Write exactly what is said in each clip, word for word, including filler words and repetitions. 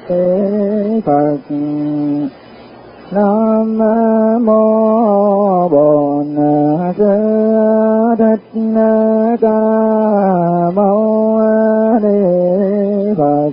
Phật. Nam mô Bổn Sư Thích Ca Mâu Ni Phật.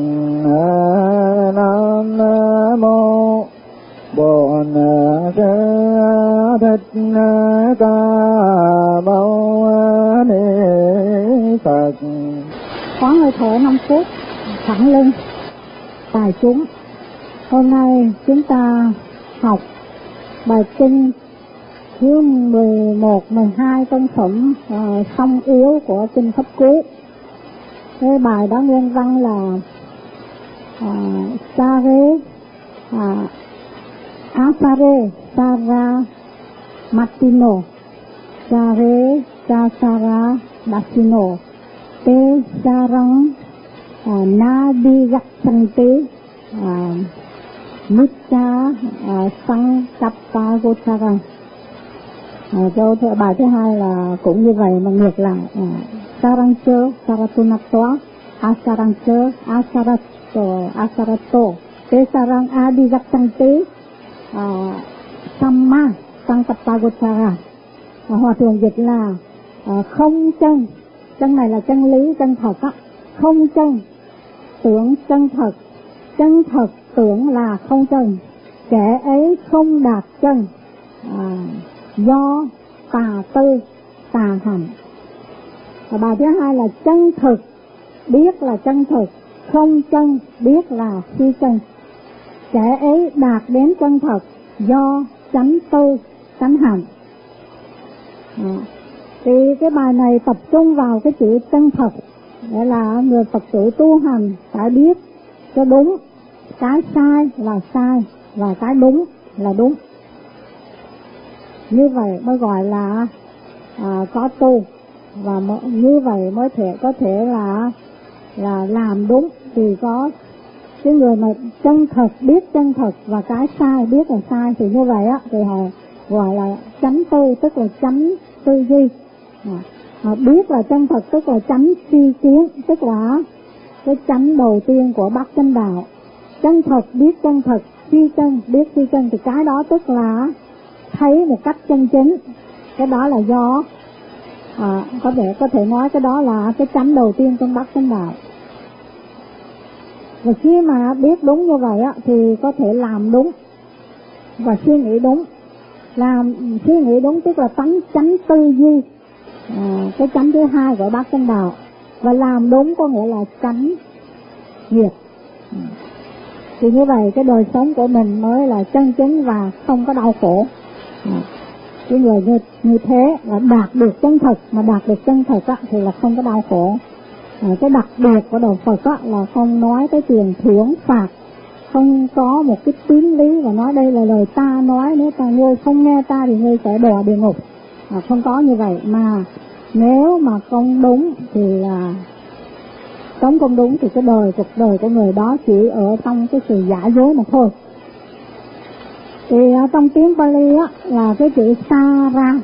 Nam mô Bổn Sư Thích Ca Mâu Ni Phật. Khoáng hơi thở năm phút, thẳng lưng, tài chúng. Hôm nay chúng ta học bài kinh thứ mười một, mười hai trong phẩm uh, song yếu của kinh Pháp Cú. Cái bài đó nguyên văn là uh, Sare uh, Asare Sara Matino Sare Sara Dasino Te Sarang uh, Nadi Gachanti uh, Mitcha uh, Sang Kappa Gochara. Uh, câu thứ, bài thứ hai là cũng như vậy mà ngược lại. uh, Sarangcho Saratunatwa Asarangcho Asarato Asarato Te Sarang Adi Gachanti uh, Samma Sang Kappa Gochara. uh, Hòa thượng dịch là uh, không chân. Chân này là chân lý, chân thật á. Không chân, tưởng chân thật. Chân thật tưởng là không chân. Kẻ ấy không đạt chân à, do tà tư, tà hành. Và bài thứ hai là chân thực, biết là chân thực. Không chân, biết là phi chân. Kẻ ấy đạt đến chân thật do chánh tư, chánh hành. à, Thì cái bài này tập trung vào cái chữ chân thật. Để là người Phật tử tu hành phải biết cho đúng. Cái sai là sai và cái đúng là đúng. Như vậy mới gọi là à, có tu. Và như vậy mới thể có thể là là làm đúng. Thì có cái người mà chân thật, biết chân thật và cái sai biết là sai, thì như vậy á thì họ gọi là chánh tư, tức là chánh tư duy. À, à, biết là chân thật tức là chánh suy kiến, tức là cái chánh đầu tiên của bát chánh đạo. Chân thật, biết chân thật, phi chân, biết phi chân, thì cái đó tức là thấy một cách chân chính. Cái đó là do à, có thể có thể nói cái đó là cái chánh đầu tiên trong bát chánh đạo. Và khi mà biết đúng như vậy á, thì có thể làm đúng và suy nghĩ đúng. Làm suy nghĩ đúng tức là tánh chánh tư duy, à, cái chánh thứ hai của bát chánh đạo. Và làm đúng có nghĩa là chánh nghiệp. Thì như vậy cái đời sống của mình mới là chân chính và không có đau khổ. à, Cái người như, như thế là đạt được chân thật. Mà đạt được chân thật á, thì là không có đau khổ. à, Cái đặc biệt của Đạo Phật á, là không nói cái tiền thưởng phạt, không có một cái tín lý và nói đây là lời ta nói, nếu ta ngươi không nghe ta thì ngươi sẽ đọa địa ngục. à, Không có như vậy. Mà nếu mà không đúng thì là sống không đúng, thì cái đời cuộc đời của người đó chỉ ở trong cái sự giả dối mà thôi. Thì trong tiếng Pali á, là cái chữ Sara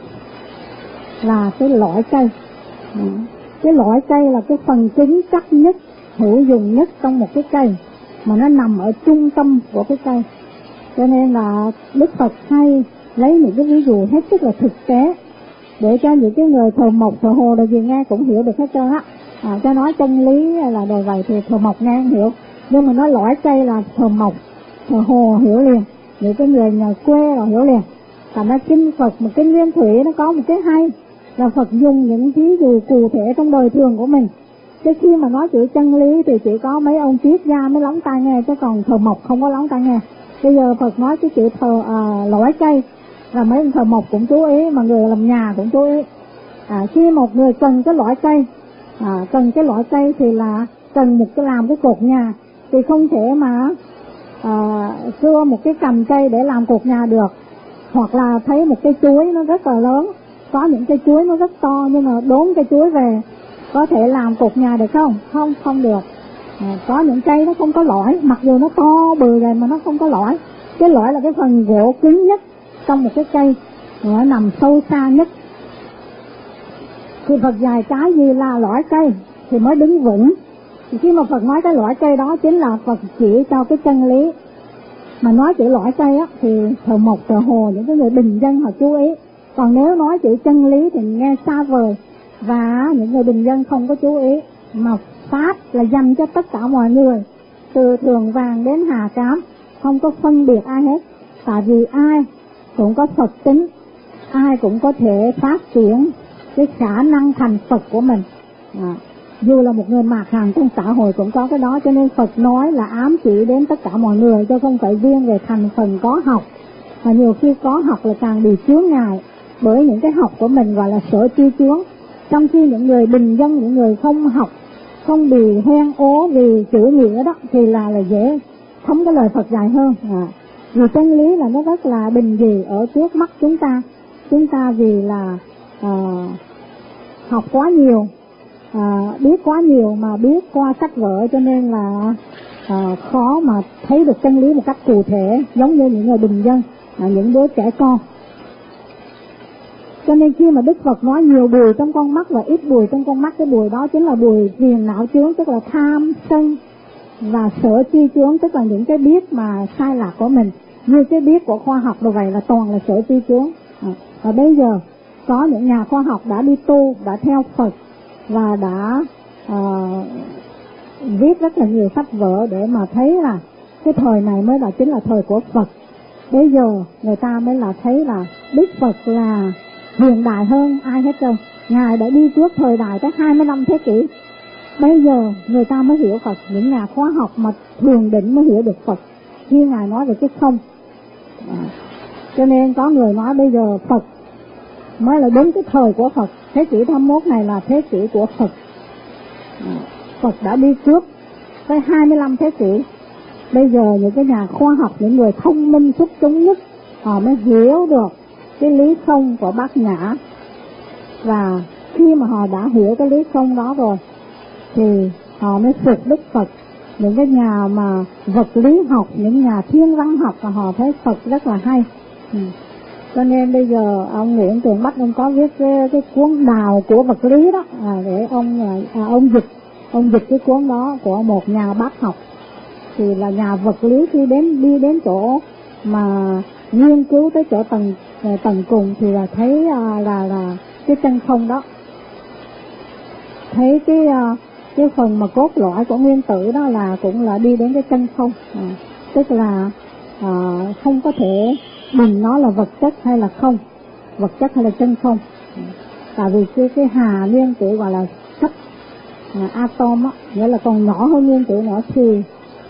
là cái lõi cây. Cái lõi cây là cái phần cứng chắc nhất, hữu dụng nhất trong một cái cây, mà nó nằm ở trung tâm của cái cây. Cho nên là Đức Phật hay lấy những cái ví dụ hết sức là thực tế để cho những cái người thờ mộc thờ hồ là gì nghe cũng hiểu được hết trơn á. À, cho nói chân lý là đồ vậy thì thờ mộc nghe không hiểu, nhưng mà nói lõi cây là thờ mộc thờ hồ hiểu liền, những cái người nhà quê là hiểu liền. Cả nó kinh Phật một kinh Nguyên Thủy nó có một cái hay là Phật dùng những ví dụ cụ thể trong đời thường của mình. Chứ khi mà nói chữ chân lý thì chỉ có mấy ông triết gia mới lóng tai nghe, chứ còn thờ mộc không có lóng tai nghe. Bây giờ Phật nói cái chữ thờ à, lõi cây là mấy ông thờ mộc cũng chú ý, mà người làm nhà cũng chú ý. À, khi một người cần cái lõi cây, à, cần cái lõi cây thì là cần một cái làm cái cột nhà, thì không thể mà à, cưa một cái cành cây để làm cột nhà được. Hoặc là thấy một cây chuối nó rất là lớn, có những cây chuối nó rất to, nhưng mà đốn cây chuối về có thể làm cột nhà được không? Không, không được. À, có những cây nó không có lõi, mặc dù nó to bự rồi mà nó không có lõi. Cái lõi là cái phần gỗ cứng nhất trong một cái cây, nó nằm sâu xa nhất. Thì Phật dạy cái gì là lõi cây thì mới đứng vững. Thì khi mà Phật nói cái loại cây đó chính là Phật chỉ cho cái chân lý. Mà nói chữ loại cây á thì thờ Mộc, thờ Hồ, những cái người bình dân họ chú ý. Còn nếu nói chữ chân lý thì nghe xa vời và những người bình dân không có chú ý. Mà Pháp là dành cho tất cả mọi người, từ thường vàng đến hà cám, không có phân biệt ai hết. Tại vì ai cũng có Phật tính, ai cũng có thể phát triển cái khả năng thành Phật của mình. À, dù là một người mạt hàng trong xã hội cũng có cái đó, cho nên Phật nói là ám chỉ đến tất cả mọi người, chứ không phải riêng về thành phần có học. Và nhiều khi có học là càng bị chướng ngại bởi những cái học của mình gọi là sở chi chướng. Trong khi những người bình dân, những người không học, không bị hoen ố vì chữ nghĩa đó thì là là dễ thấm cái lời Phật dạy hơn. À, vì chân lý là nó rất là bình dị ở trước mắt chúng ta. Chúng ta vì là à, học quá nhiều, à, biết quá nhiều mà biết qua sách vở, cho nên là à, khó mà thấy được chân lý một cách cụ thể giống như những người bình dân, à, những đứa trẻ con. Cho nên khi mà Đức Phật nói nhiều bùi trong con mắt và ít bùi trong con mắt, cái bùi đó chính là bùi phiền não chướng, tức là tham sân, và sở chi chướng, tức là những cái biết mà sai lạc của mình. Như cái biết của khoa học đồ vậy là toàn là sở chi chướng. À, và bây giờ có những nhà khoa học đã đi tu, đã theo Phật và đã à, viết rất là nhiều sách vở để mà thấy là cái thời này mới là chính là thời của Phật. Bây giờ người ta mới là thấy là Đức Phật là hiện đại hơn ai hết trơn. Ngài đã đi trước thời đại tới hai mươi lăm thế kỷ. Bây giờ người ta mới hiểu Phật, những nhà khoa học mà thường định mới hiểu được Phật khi Ngài nói về cái không. À, cho nên có người nói bây giờ Phật mới là đến cái thời của Phật. Thế kỷ hai mươi mốt này là thế kỷ của Phật. À, Phật đã đi trước tới hai mươi lăm thế kỷ. Bây giờ những cái nhà khoa học, những người thông minh xuất chúng nhất, họ mới hiểu được cái lý không của Bát Nhã. Và khi mà họ đã hiểu cái lý không đó rồi thì họ mới phục Đức Phật. Những cái nhà mà vật lý học, những nhà thiên văn học là họ thấy Phật rất là hay. Ừ. Cho nên bây giờ ông Nguyễn Tường Bắc ông có viết cái, cái cuốn Đào của vật lý đó, à, để ông à, ông dịch ông dịch cái cuốn đó của một nhà bác học. Thì là nhà vật lý khi đến đi đến chỗ mà nghiên cứu tới chỗ tầng tầng cùng thì là thấy à, là là cái chân không đó, thấy cái à, cái phần mà cốt lõi của nguyên tử đó là cũng là đi đến cái chân không. À, tức là à, không có thể mình nó là vật chất hay là không, vật chất hay là chân không. À, tại vì cái cái hà nguyên tử gọi là chất à, atom á, nghĩa là còn nhỏ hơn nguyên tử nữa. Thì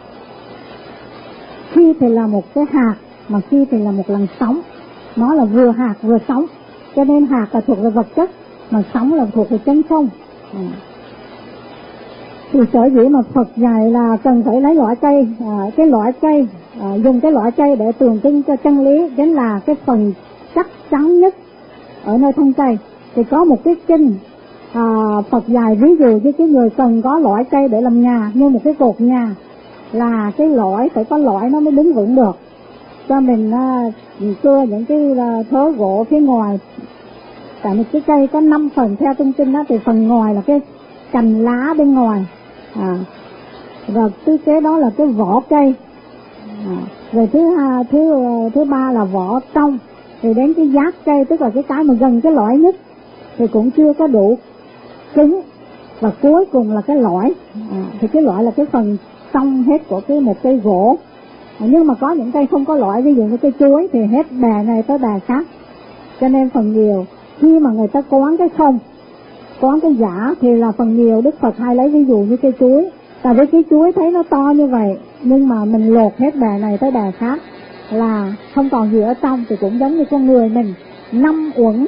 khi thì là một cái hạt, mà khi thì là một lần sóng. Nó là vừa hạt vừa sóng, cho nên hạt là thuộc về vật chất, mà sóng là thuộc về chân không. À, thì sở dĩ mà Phật dạy là cần phải lấy loại cây, à, cái loại cây, à, dùng cái loại cây để tượng trưng cho chân lý, chính là cái phần chắc chắn nhất ở nơi thân cây. Thì có một cái kinh à, Phật dạy ví dụ với cái người cần có loại cây để làm nhà, như một cái cột nhà, là cái lõi phải có lõi nó mới đứng vững được. Cho mình à, cưa những cái à, thớ gỗ phía ngoài. Tại một cái cây có năm phần theo thông tin đó, thì phần ngoài là cái cành lá bên ngoài, à, rồi thứ kế đó là cái vỏ cây, à, rồi thứ hai, thứ thứ ba là vỏ trong, thì đến cái giác cây, tức là cái cái mà gần cái lõi nhất thì cũng chưa có đủ cứng, và cuối cùng là cái lõi. À, thì cái lõi là cái phần trong hết của cái một cây gỗ. À, nhưng mà có những cây không có lõi, ví dụ như cây chuối thì hết bè này tới bè khác. Cho nên phần nhiều khi mà người ta quán cái không, quán cái giả, thì là phần nhiều Đức Phật hay lấy ví dụ như cây chuối. Tại vì cái chuối thấy nó to như vậy, nhưng mà mình lột hết bè này tới bè khác là không còn gì ở trong. Thì cũng giống như con người mình, năm uẩn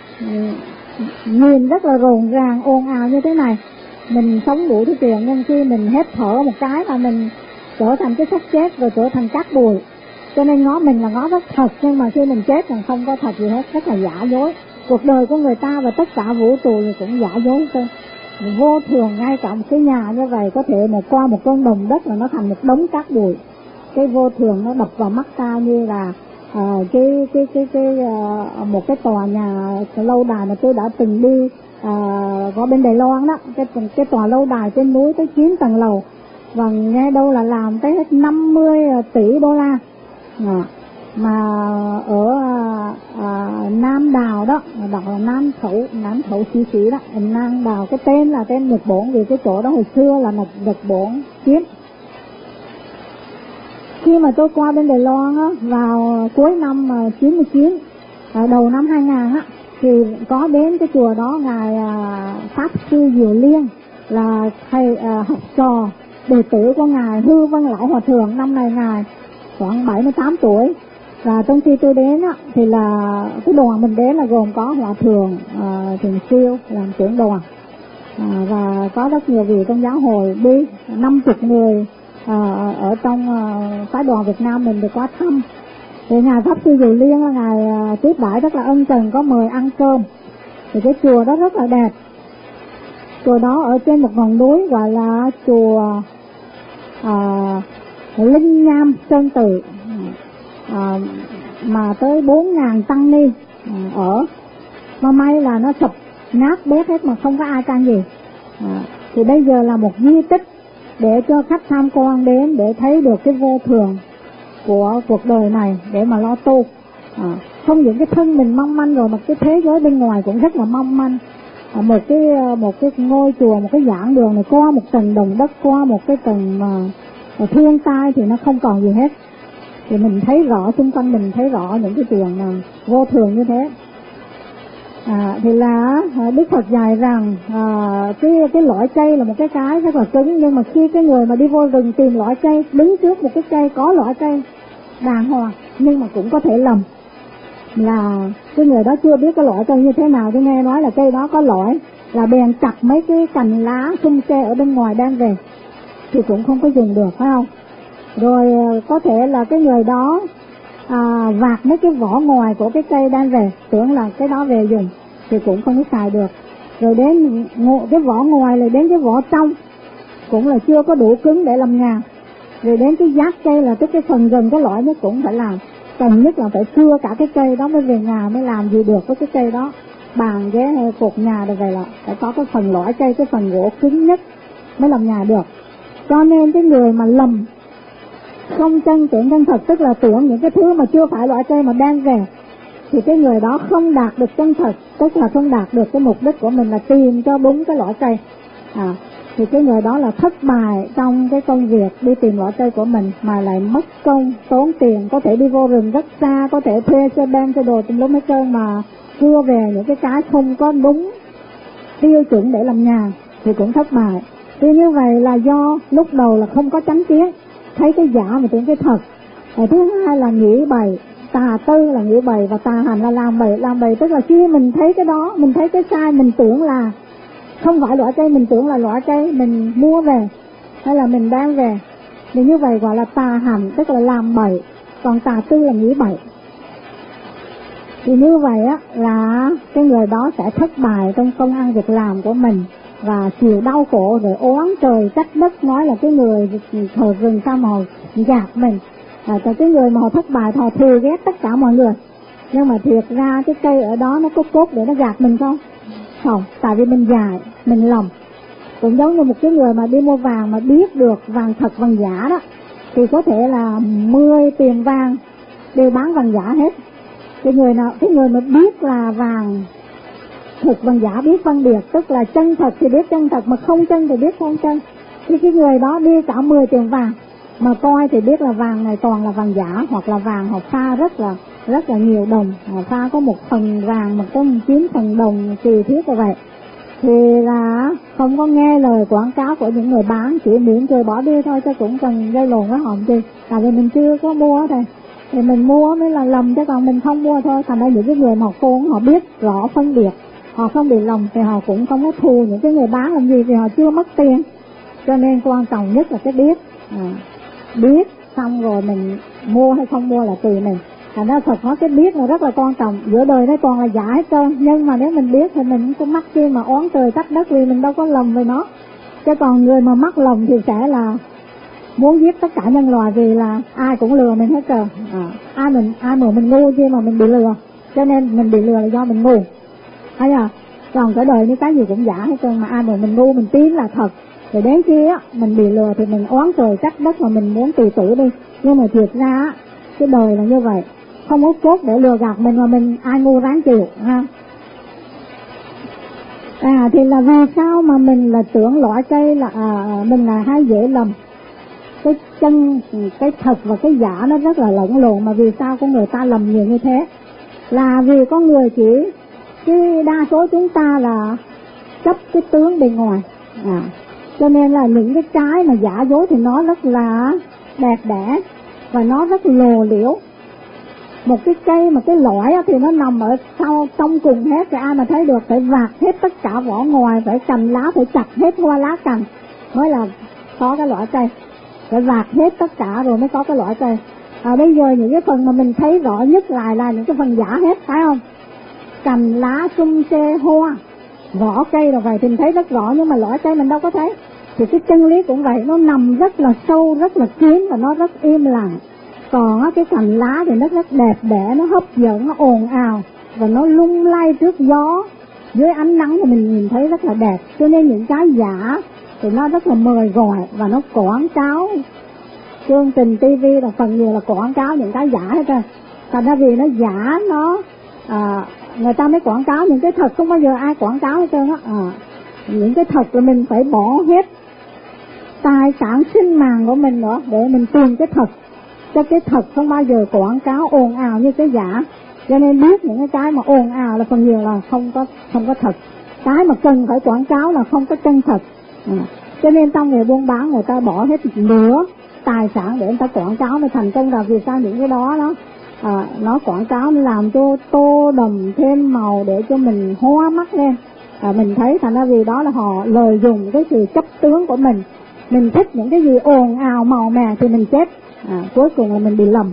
nhìn rất là rộn ràng ồn ào như thế này, mình sống đủ thứ chuyện, nhưng khi mình hết thở một cái là mình trở thành cái xác chết, rồi trở thành cát bụi. Cho nên ngó mình là ngó rất thật, nhưng mà khi mình chết là không có thật gì hết, rất là giả dối. Cuộc đời của người ta và tất cả vũ trụ thì cũng giả dối thôi. Vô thường, ngay cả một cái nhà như vậy có thể mà qua một cơn đồng đất là nó thành một đống cát bụi. Cái vô thường nó đập vào mắt ta như là à, cái cái cái cái à, một cái tòa nhà lâu đài mà tôi đã từng đi à, có bên Đài Loan đó, cái cái tòa lâu đài trên núi tới chín tầng lầu, và nghe đâu là làm tới hết năm mươi tỷ đô la. À, mà ở à, à, Nam Đào đó, đọc là Nam Khẩu, Nam Khẩu Sĩ Sĩ đó, Nam Đào, cái tên là tên Nhật Bổn, vì cái chỗ đó hồi xưa là Nhật Bổn chiếm. Khi mà tôi qua bên Đài Loan á, vào cuối năm chín mươi chín, đầu năm hai nghìn á, thì có đến cái chùa đó ngài à, Pháp sư Diệu Liên, là thầy à, học trò đệ tử của ngài Hư Vân Lão Hòa Thượng. Năm nay ngài khoảng bảy mươi tám tuổi. Và trong khi tôi đến á, thì là cái đoàn mình đến là gồm có Hòa Thượng à, Thường Siêu làm trưởng đoàn, à, và có rất nhiều vị trong giáo hội đi, năm chục người à, ở trong à, phái đoàn Việt Nam mình được qua thăm. Thì ngài Pháp sư Diệu Liên là ngài à, tiếp đãi rất là ân cần, có mời ăn cơm. Thì cái chùa đó rất là đẹp. Chùa đó ở trên một ngọn núi gọi là chùa à, Linh Nham Sơn Tự, à, mà tới bốn ngàn tăng ni à, ở. Mà may là nó sụp nát bét hết mà không có ai can gì. À, thì bây giờ là một di tích để cho khách tham quan đến để thấy được cái vô thường của cuộc đời này để mà lo tu. À, không những cái thân mình mong manh rồi mà cái thế giới bên ngoài cũng rất là mong manh. À, một cái một cái ngôi chùa, một cái giảng đường này qua một tầng đồng đất, qua một cái tầng mà, mà thiên tai thì nó không còn gì hết. Thì mình thấy rõ xung quanh mình, thấy rõ những cái chuyện mà vô thường như thế. À, thì là Đức Phật dạy rằng à, cái cái lõi cây là một cái cái rất là cứng, nhưng mà khi cái người mà đi vô rừng tìm lõi cây, đứng trước một cái cây có lõi cây đàng hoàng nhưng mà cũng có thể lầm, là cái người đó chưa biết cái lõi cây như thế nào, chứ nghe nói là cây đó có lõi là bèn chặt mấy cái cành lá sung xe ở bên ngoài đem về thì cũng không có dùng được, phải không? Rồi có thể là cái người đó à, vạt mấy cái vỏ ngoài của cái cây đem về, tưởng là cái đó về dùng thì cũng không có xài được. Rồi đến cái vỏ ngoài lại đến cái vỏ trong cũng là chưa có đủ cứng để làm nhà. Rồi đến cái giác cây là tức cái phần gần cái lõi nhất cũng phải làm. Cần nhất là phải cưa cả cái cây đó mới về nhà mới làm gì được với cái cây đó. Bàn ghế hay cột nhà rồi vậy là phải có cái phần lõi cây, cái phần gỗ cứng nhất mới làm nhà được. Cho nên cái người mà lầm không chân tưởng chân thật, tức là tưởng những cái thứ mà chưa phải loại cây mà đem về, thì cái người đó không đạt được chân thật, tức là không đạt được cái mục đích của mình là tìm cho đúng cái loại cây. À, thì cái người đó là thất bại trong cái công việc đi tìm loại cây của mình, mà lại mất công tốn tiền, có thể đi vô rừng rất xa, có thể thuê xe ben xe đồ tùm lum hết trơn, mà cưa về những cái cái không có đúng tiêu chuẩn để làm nhà thì cũng thất bại. Thì như vậy là do lúc đầu là không có chánh kiến, thấy cái giả mà tưởng cái thật. Và thứ hai là nghĩ bậy, tà tư là nghĩ bậy, và tà hành là làm bậy. Làm bậy tức là khi mình thấy cái đó, mình thấy cái sai, mình tưởng là không phải loại cây, mình tưởng là loại cây mình mua về hay là mình đem về, thì như vậy gọi là tà hành, tức là làm bậy. Còn tà tư là nghĩ bậy. Thì như vậy á là cái người đó sẽ thất bại trong công ăn việc làm của mình và chịu đau khổ, rồi oán trời trách đất, nói là cái người thờ rừng sao mà gạt mình. À, cái người mà họ thất bại họ thù ghét tất cả mọi người, nhưng mà thiệt ra cái cây ở đó nó có cốt để nó gạt mình không? Không, tại vì mình dại, mình lầm. Cũng giống như một cái người mà đi mua vàng mà biết được vàng thật vàng giả đó, thì có thể là mười tiền vàng đều bán vàng giả hết. Cái người nào, cái người mà biết là vàng thực vàng giả, biết phân biệt, tức là chân thật thì biết chân thật, mà không chân thì biết không chân. Thì cái người đó đi cả mười tiền vàng mà coi thì biết là vàng này toàn là vàng giả, hoặc là vàng họ pha rất là rất là nhiều đồng, họ pha có một phần vàng mà có chín phần đồng, kỳ thiết như vậy. Thì là không có nghe lời quảng cáo của những người bán, chỉ miễn cười bỏ đi thôi, chứ cũng cần gây lồn với họ gì. Tại vì mình chưa có mua thôi, thì mình mua mới là lầm, chứ còn mình không mua thôi. Thành ra những cái người mà khôn họ biết rõ phân biệt, họ không bị lầm thì họ cũng không có thù những cái người bán làm gì, vì họ chưa mất tiền. Cho nên quan trọng nhất là cái biết. À, biết xong rồi mình mua hay không mua là tùy mình. Thành ra Phật nói cái biết là rất là quan trọng. Giữa đời nó toàn là giả hết trơn, nhưng mà nếu mình biết thì mình cũng mắc chi mà oán trời trách đất, vì mình đâu có lầm với nó. Chứ còn người mà mắc lầm thì sẽ là muốn giết tất cả nhân loại, vì là ai cũng lừa mình hết trơn. À, ai mình ai mà mình ngu chứ mà mình bị lừa, cho nên mình bị lừa là do mình ngu. Thấy à? Còn cái đời như cái gì cũng giả hết trơn, mà ai mà mình ngu mình tin là thật, rồi đến khi á mình bị lừa thì mình oán trời trách đất mà mình muốn tự tử đi. Nhưng mà thiệt ra á, cái đời là như vậy, không có cốt để lừa gạt mình, mà mình ai ngu ráng chịu ha. À thì là vì sao mà mình là tưởng lõi cây là à, mình là hay dễ lầm cái chân, cái thật và cái giả nó rất là lẫn lộn. Mà vì sao con người ta lầm nhiều như thế? Là vì con người chỉ, cái đa số chúng ta là chấp cái tướng bên ngoài. À, cho nên là những cái trái mà giả dối thì nó rất là đẹp đẽ và nó rất lồ liễu. Một cái cây mà cái lõi thì nó nằm ở sau trong cùng hết, thì ai mà thấy được? Phải vạt hết tất cả vỏ ngoài, phải cành lá, phải chặt hết hoa lá cành mới là có cái lõi cây. Phải vạt hết tất cả rồi mới có cái lõi cây. À, bây giờ những cái phần mà mình thấy rõ nhất lại là những cái phần giả hết, phải không? Cành lá, sum xê, hoa, vỏ cây rồi vậy thì mình thấy rất rõ, nhưng mà lõi cây mình đâu có thấy. Thì cái chân lý cũng vậy, nó nằm rất là sâu, rất là kín và nó rất im lặng. Còn á, cái cành lá thì nó rất đẹp đẽ, nó hấp dẫn, nó ồn ào và nó lung lay trước gió, dưới ánh nắng thì mình nhìn thấy rất là đẹp. Cho nên những cái giả thì nó rất là mời gọi và nó quảng cáo. Chương trình tivi là phần nhiều là quảng cáo những cái giả hết trơn. Thành ra vì nó giả, nó à, người ta mới quảng cáo. Những cái thật không bao giờ ai quảng cáo hết trơn á. À, những cái thật là mình phải bỏ hết tài sản sinh mạng của mình nữa để mình tìm cái thật. Cho cái thật không bao giờ quảng cáo ồn ào như cái giả. Cho nên biết những cái mà ồn ào là phần nhiều là không có không có thật. Cái mà cần phải quảng cáo là không có chân thật. À, cho nên trong nghề buôn bán người ta bỏ hết nửa tài sản để người ta quảng cáo mới thành công. Là vì sao? Những cái đó nó à, nó quảng cáo làm cho tô đầm thêm màu để cho mình hoa mắt lên. À, mình thấy thành ra vì đó là họ lợi dụng cái sự chấp tướng của mình. Mình thích những cái gì ồn ào màu mè thì mình chết. À, cuối cùng là mình bị lầm.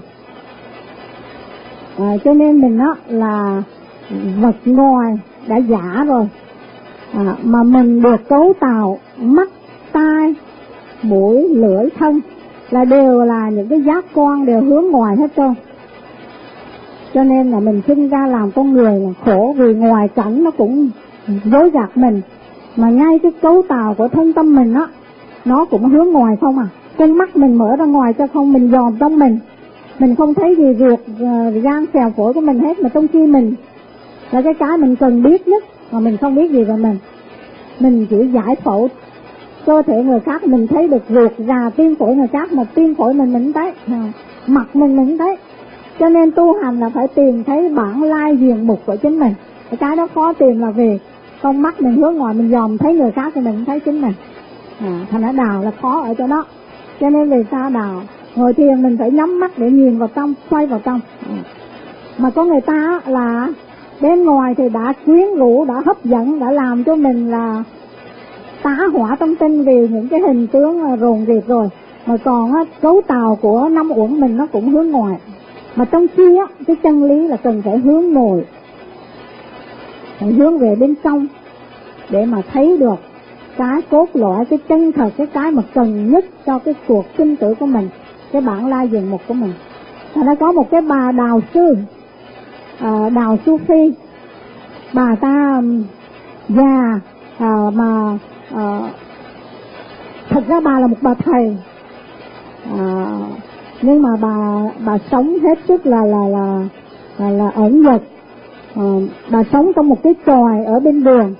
À, cho nên mình đó là vật ngoài đã giả rồi. À, mà mình được cấu tạo mắt, tai, mũi, lưỡi, thân là đều là những cái giác quan đều hướng ngoài hết trơn. Cho nên là mình sinh ra làm con người là khổ, vì ngoài cảnh nó cũng dối gạt mình. Mà ngay cái cấu tạo của thân tâm mình á, nó cũng hướng ngoài không à. Con mắt mình mở ra ngoài cho không, mình dòm trong mình, mình không thấy gì ruột, gan, xèo, phổi của mình hết. Mà trong khi mình là cái cái mình cần biết nhất mà mình không biết gì về mình. Mình chỉ giải phẫu cơ thể người khác, mình thấy được ruột, già, tim, phổi người khác, mà tim, phổi mình mình thấy, mặt mình mình thấy. Cho nên tu hành là phải tìm thấy bản lai diện mục của chính mình. Cái đó khó tìm là vì con mắt mình hướng ngoài, mình dòm thấy người khác thì mình thấy chính mình. À, thành ra đào là khó ở chỗ đó. Cho nên vì sao đào ngồi thiền mình phải nhắm mắt để nhìn vào trong, xoay vào trong. À, mà có người ta là bên ngoài thì đã quyến rũ, đã hấp dẫn, đã làm cho mình là tá hỏa tâm tinh vì những cái hình tướng rồn rịp rồi. Mà còn á, cấu tạo của năm uẩn mình nó cũng hướng ngoài. Mà trong khi á, cái chân lý là cần phải hướng nội, phải hướng về bên trong để mà thấy được cái cốt lõi, cái chân thật, cái cái mà cần nhất cho cái cuộc sinh tử của mình, cái bản lai diện mục của mình. Thành ra có một cái bà đào sư, à, đào Sufi, bà ta già à, mà à, thật ra bà là một bà thầy, à, nhưng mà bà bà sống hết sức là là là là, là ẩn dật. À, bà sống trong một cái chòi ở bên đường.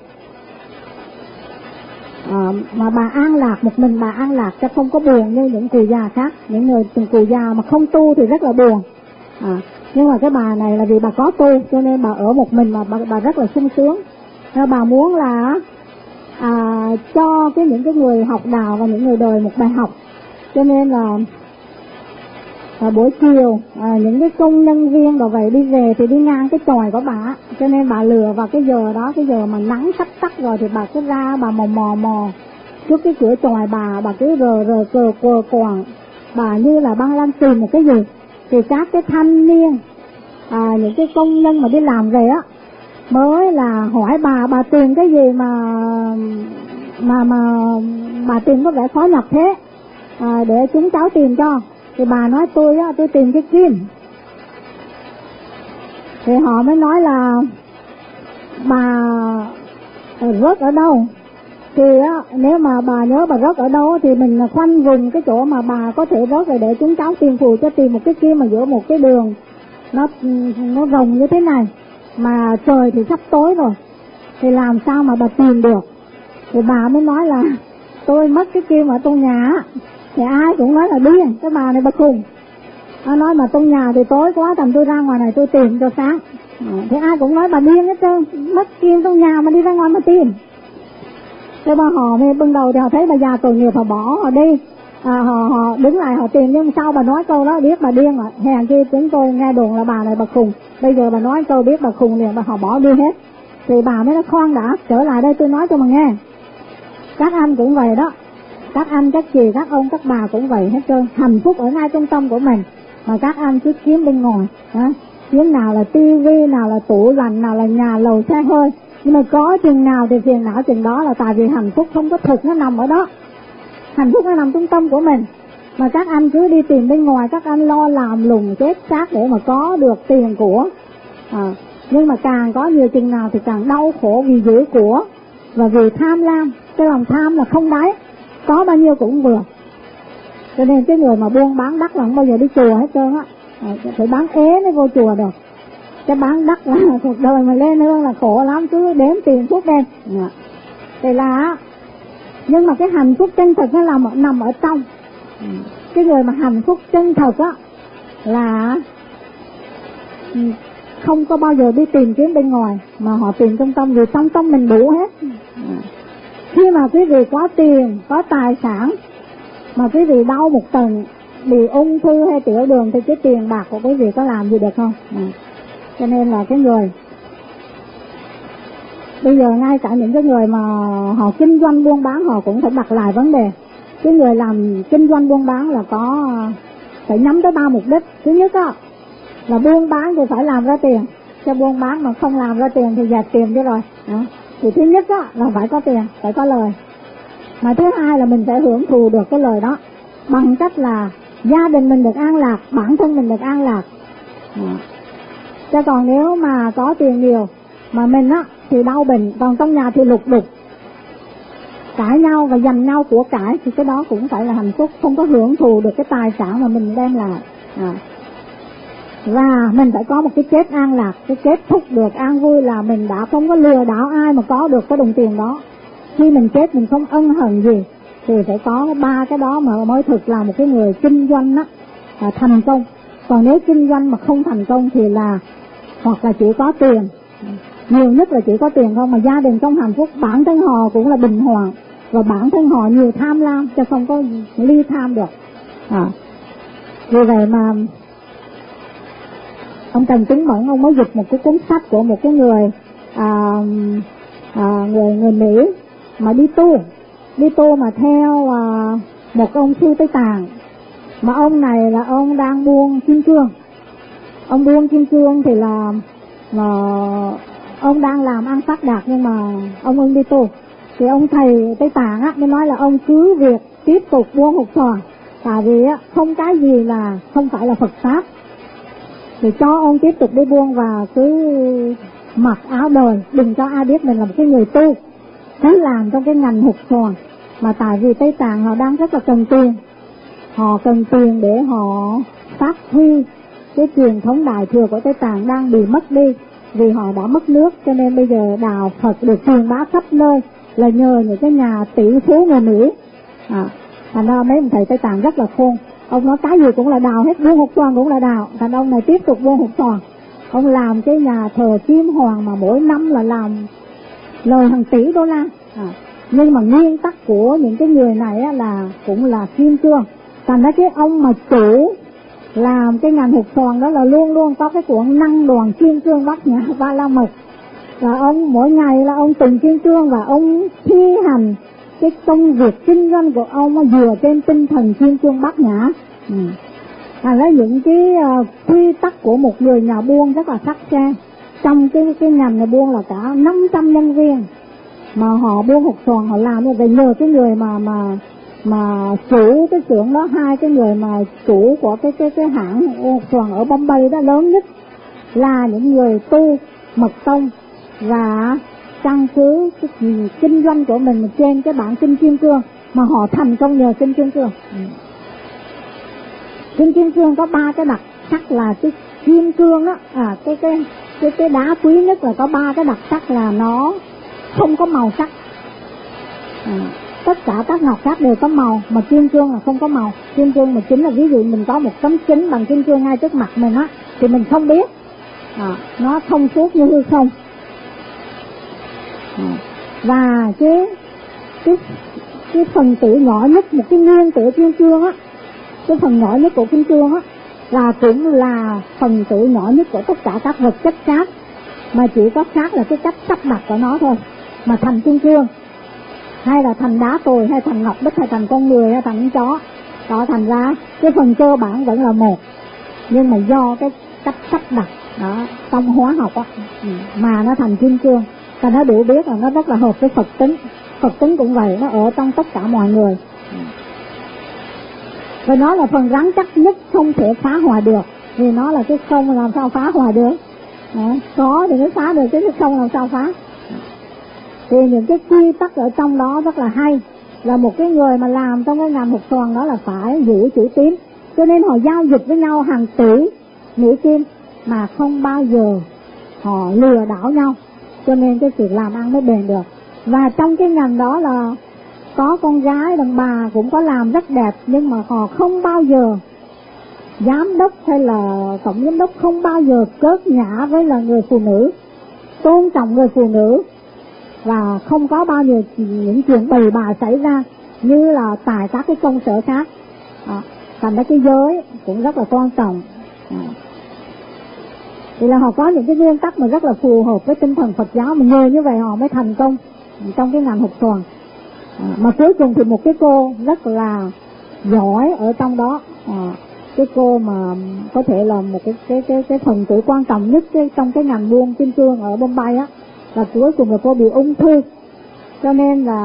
À, mà bà an lạc, một mình bà an lạc chứ không có buồn như những cụ già khác. Những người từng cụ già mà không tu thì rất là buồn. À, nhưng mà cái bà này là vì bà có tu cho nên bà ở một mình mà bà, bà rất là sung sướng. Nên bà muốn là à, cho cái những cái người học đạo và những người đời một bài học. Cho nên là à, buổi chiều à, những cái công nhân viên rồi vậy đi về thì đi ngang cái chòi của bà. Cho nên bà lừa vào cái giờ đó, cái giờ mà nắng sắp tắt rồi thì bà cứ ra bà mò mò mò trước cái cửa chòi bà, bà cứ rờ rờ cờ quờ quàng. Bà như là đang đang tìm một cái gì. Thì các cái thanh niên à, những cái công nhân mà đi làm về á mới là hỏi bà, bà tìm cái gì mà mà mà bà tìm có vẻ khó nhọc thế. à, để chúng cháu tìm cho. Thì bà nói tôi á, tôi tìm cái kim. Thì họ mới nói là bà rớt ở đâu. Thì á, nếu mà bà nhớ bà rớt ở đâu thì mình khoanh vùng cái chỗ mà bà có thể rớt rồi để chúng cháu tìm phù cho tìm một cái kim mà giữa một cái đường nó nó rộng như thế này, mà trời thì sắp tối rồi, thì làm sao mà bà tìm được. Thì bà mới nói là tôi mất cái kim ở trong nhà. Thì ai cũng nói là điên, cái bà này bà khùng. Nó nói mà trong nhà thì tối quá, thành tôi ra ngoài này tôi tìm cho sáng. Thì ai cũng nói bà điên hết trơn, mất kim trong nhà mà đi ra ngoài mà tìm. Thế mà họ mới ban đầu thì họ thấy bà già tội nghiệp, họ bỏ họ đi, à, họ họ đứng lại họ tìm. Nhưng sau bà nói câu đó biết bà điên rồi. Hèn chi chúng tôi nghe đồn là bà này bà khùng, bây giờ bà nói câu biết bà khùng liền, bà họ bỏ đi hết. Thì bà mới nói khoan đã, trở lại đây tôi nói cho mà nghe. Các anh cũng vậy đó, các anh, các chị, các ông, các bà cũng vậy hết trơn. Hạnh phúc ở ngay trong tâm của mình, mà các anh cứ kiếm bên ngoài, hả? Kiếm nào là tivi, nào là tủ lạnh, nào là nhà lầu xe hơi. Nhưng mà có chừng nào thì phiền não chừng đó, là tại vì hạnh phúc không có thực nó nằm ở đó. Hạnh phúc nó nằm trong tâm của mình. Mà các anh cứ đi tìm bên ngoài, các anh lo làm lùng chết xác để mà có được tiền của. À, nhưng mà càng có nhiều chừng nào thì càng đau khổ vì giữ của và vì tham lam. Cái lòng tham là không đáy, có bao nhiêu cũng vừa. Cho nên cái người mà buôn bán đắt là không bao giờ đi chùa hết trơn á. À, phải bán ế mới vô chùa được. Cái bán đắt là cuộc đời mà lên hương là khổ lắm, cứ đếm tiền thuốc đen. À, thì là nhưng mà cái hạnh phúc chân thực nó nằm, nằm ở trong. Cái người mà hạnh phúc chân thực á là không có bao giờ đi tìm kiếm bên ngoài, mà họ tìm trong tâm, vì trong tâm mình đủ hết. À, khi mà quý vị có tiền, có tài sản, mà quý vị đau một tầng, bị ung thư hay tiểu đường, thì cái tiền bạc của quý vị có làm gì được không? À, cho nên là cái người bây giờ ngay cả những cái người mà họ kinh doanh buôn bán họ cũng phải đặt lại vấn đề. Cái người làm kinh doanh buôn bán là có phải nhắm tới ba mục đích. Thứ nhất á là buôn bán thì phải làm ra tiền, cho buôn bán mà không làm ra tiền thì dạt tiền cho rồi. Đó. Thì thứ nhất á là phải có tiền, phải có lời. Mà thứ hai là mình phải hưởng thụ được cái lời đó bằng cách là gia đình mình được an lạc, bản thân mình được an lạc. Đó. Chứ còn nếu mà có tiền nhiều mà mình á thì đau bệnh, còn trong nhà thì lục đục, cãi nhau và giành nhau của cải, thì cái đó cũng phải là hạnh phúc, không có hưởng thụ được cái tài sản mà mình đem lại. À. Và mình phải có một cái chết an lạc, cái kết thúc được an vui là mình đã không có lừa đảo ai mà có được cái đồng tiền đó. Khi mình chết mình không ân hận gì, thì phải có ba cái đó mà mới thực là một cái người kinh doanh á, à, thành công. Còn nếu kinh doanh mà không thành công thì là hoặc là chỉ có tiền, nhiều nhất là chỉ có tiền không, mà gia đình không hạnh phúc, bản thân họ cũng là bình hoàng, và bản thân họ nhiều tham lam, chứ không có ly tham được. À. Vì vậy mà ông Trần Tuấn Mẫn ông mới dịch một cái cuốn sách của một cái người à, à, người người Mỹ mà đi tu, đi tu mà theo à, một ông sư Tây Tạng, mà ông này là ông đang buôn kim cương. Ông buôn kim cương thì là mà ông đang làm ăn phát đạt, nhưng mà ông ưng đi tu. Thì ông thầy Tây Tạng á mới nói là ông cứ việc tiếp tục buôn hột xoàn, tại vì á không cái gì là không phải là Phật pháp. Thì cho ông tiếp tục đi buôn và cứ mặc áo đời, đừng cho ai biết mình là một cái người tu, cứ làm trong cái ngành hột xoàn. Mà tại vì Tây Tạng họ đang rất là cần tiền, họ cần tiền để họ phát huy cái truyền thống đại thừa của Tây Tạng đang bị mất đi, vì họ đã mất nước. Cho nên bây giờ đạo Phật được truyền bá khắp nơi là nhờ những cái nhà tỷ phú người Mỹ. À, thành ra mấy ông thầy Tây Tạng rất là khôn. Ông nói cái gì cũng là đào hết, buôn hột xoàn cũng là đào. Thành ông này tiếp tục buôn hột xoàn. Ông làm cái nhà thờ Kim Hoàng mà mỗi năm là làm lời hàng tỷ đô la. À, nhưng mà nguyên tắc của những cái người này á, là cũng là kim cương. Thành ra cái ông mà chủ làm cái ngành hột xoàn đó là luôn luôn có cái cuộn năng đoàn kim cương Bát Nhã Ba La Mật. Và ông mỗi ngày là ông từng kim cương, và ông thi hành cái công việc kinh doanh của ông nó dựa trên tinh thần kim cương Bát Nhã. Ừ. Thành ra những cái uh, quy tắc của một người nhà buôn rất là khắc khe. Trong cái cái ngành nhà buôn là cả năm trăm nhân viên mà họ buôn hột xoàn, họ làm như vậy nhờ cái người mà mà mà chủ cái xưởng đó, hai cái người mà chủ của cái cái cái hãng hột xoàn ở Bombay đó lớn nhất là những người tu mật tông và căn cứ cái kinh doanh của mình trên cái bản kinh Kim Cương, mà họ thành công nhờ kinh Kim Cương. Kinh Kim Cương có ba cái đặc sắc là cái kim cương á, à cái cái cái cái đá quý nhất là có ba cái đặc sắc là nó không có màu sắc. À, tất cả các ngọc khác đều có màu, mà kim cương là không có màu. Kim cương mà chính là ví dụ mình có một tấm kính bằng kim cương ngay trước mặt mình á, thì mình không biết, à, nó thông suốt như hư không. À, và cái cái cái phần tử nhỏ nhất, một cái nguyên tử kim cương á, cái phần nhỏ nhất của kim cương á là cũng là phần tử nhỏ nhất của tất cả các vật chất khác, mà chỉ có khác là cái cách sắp đặt của nó thôi mà thành kim cương, hay là thành đá tồi, hay thành ngọc bích, hay thành con người, hay thành con chó. Đó, thành ra cái phần cơ bản vẫn là một, nhưng mà do cái cách sắp đặt đó trong hóa học á mà nó thành kim cương. Và nó đủ biết là nó rất là hợp với Phật tính. Phật tính cũng vậy, nó ở trong tất cả mọi người. Và nó là phần rắn chắc nhất, không thể phá hoại được, vì nó là cái không, làm sao phá hoại được. Đó, có thì mới phá được, chứ cái không làm sao phá. Thì những cái quy tắc ở trong đó rất là hay. Là một cái người mà làm trong cái ngành hột xoàn đó là phải giữ chữ tín, cho nên họ giao dịch với nhau hàng tỷ Mỹ Kim mà không bao giờ họ lừa đảo nhau, cho nên cái việc làm ăn mới bền được. Và trong cái ngành đó là có con gái đàn bà cũng có làm rất đẹp, nhưng mà họ không bao giờ, giám đốc hay là tổng giám đốc không bao giờ cớt nhã với là người phụ nữ, tôn trọng người phụ nữ, và không có bao nhiêu những chuyện bày bạ xảy ra như là tại các cái công sở khác. À, thành ra cái giới cũng rất là quan trọng. À, thì là họ có những cái nguyên tắc mà rất là phù hợp với tinh thần Phật giáo, mà nhờ như vậy họ mới thành công trong cái ngành hột xoàn. À, mà cuối cùng thì một cái cô rất là giỏi ở trong đó, à, cái cô mà có thể là một cái cái cái cái phần tử quan trọng nhất cái, trong cái ngành buôn kim cương ở Bombay á, là cuối cùng là cô bị ung thư, cho nên là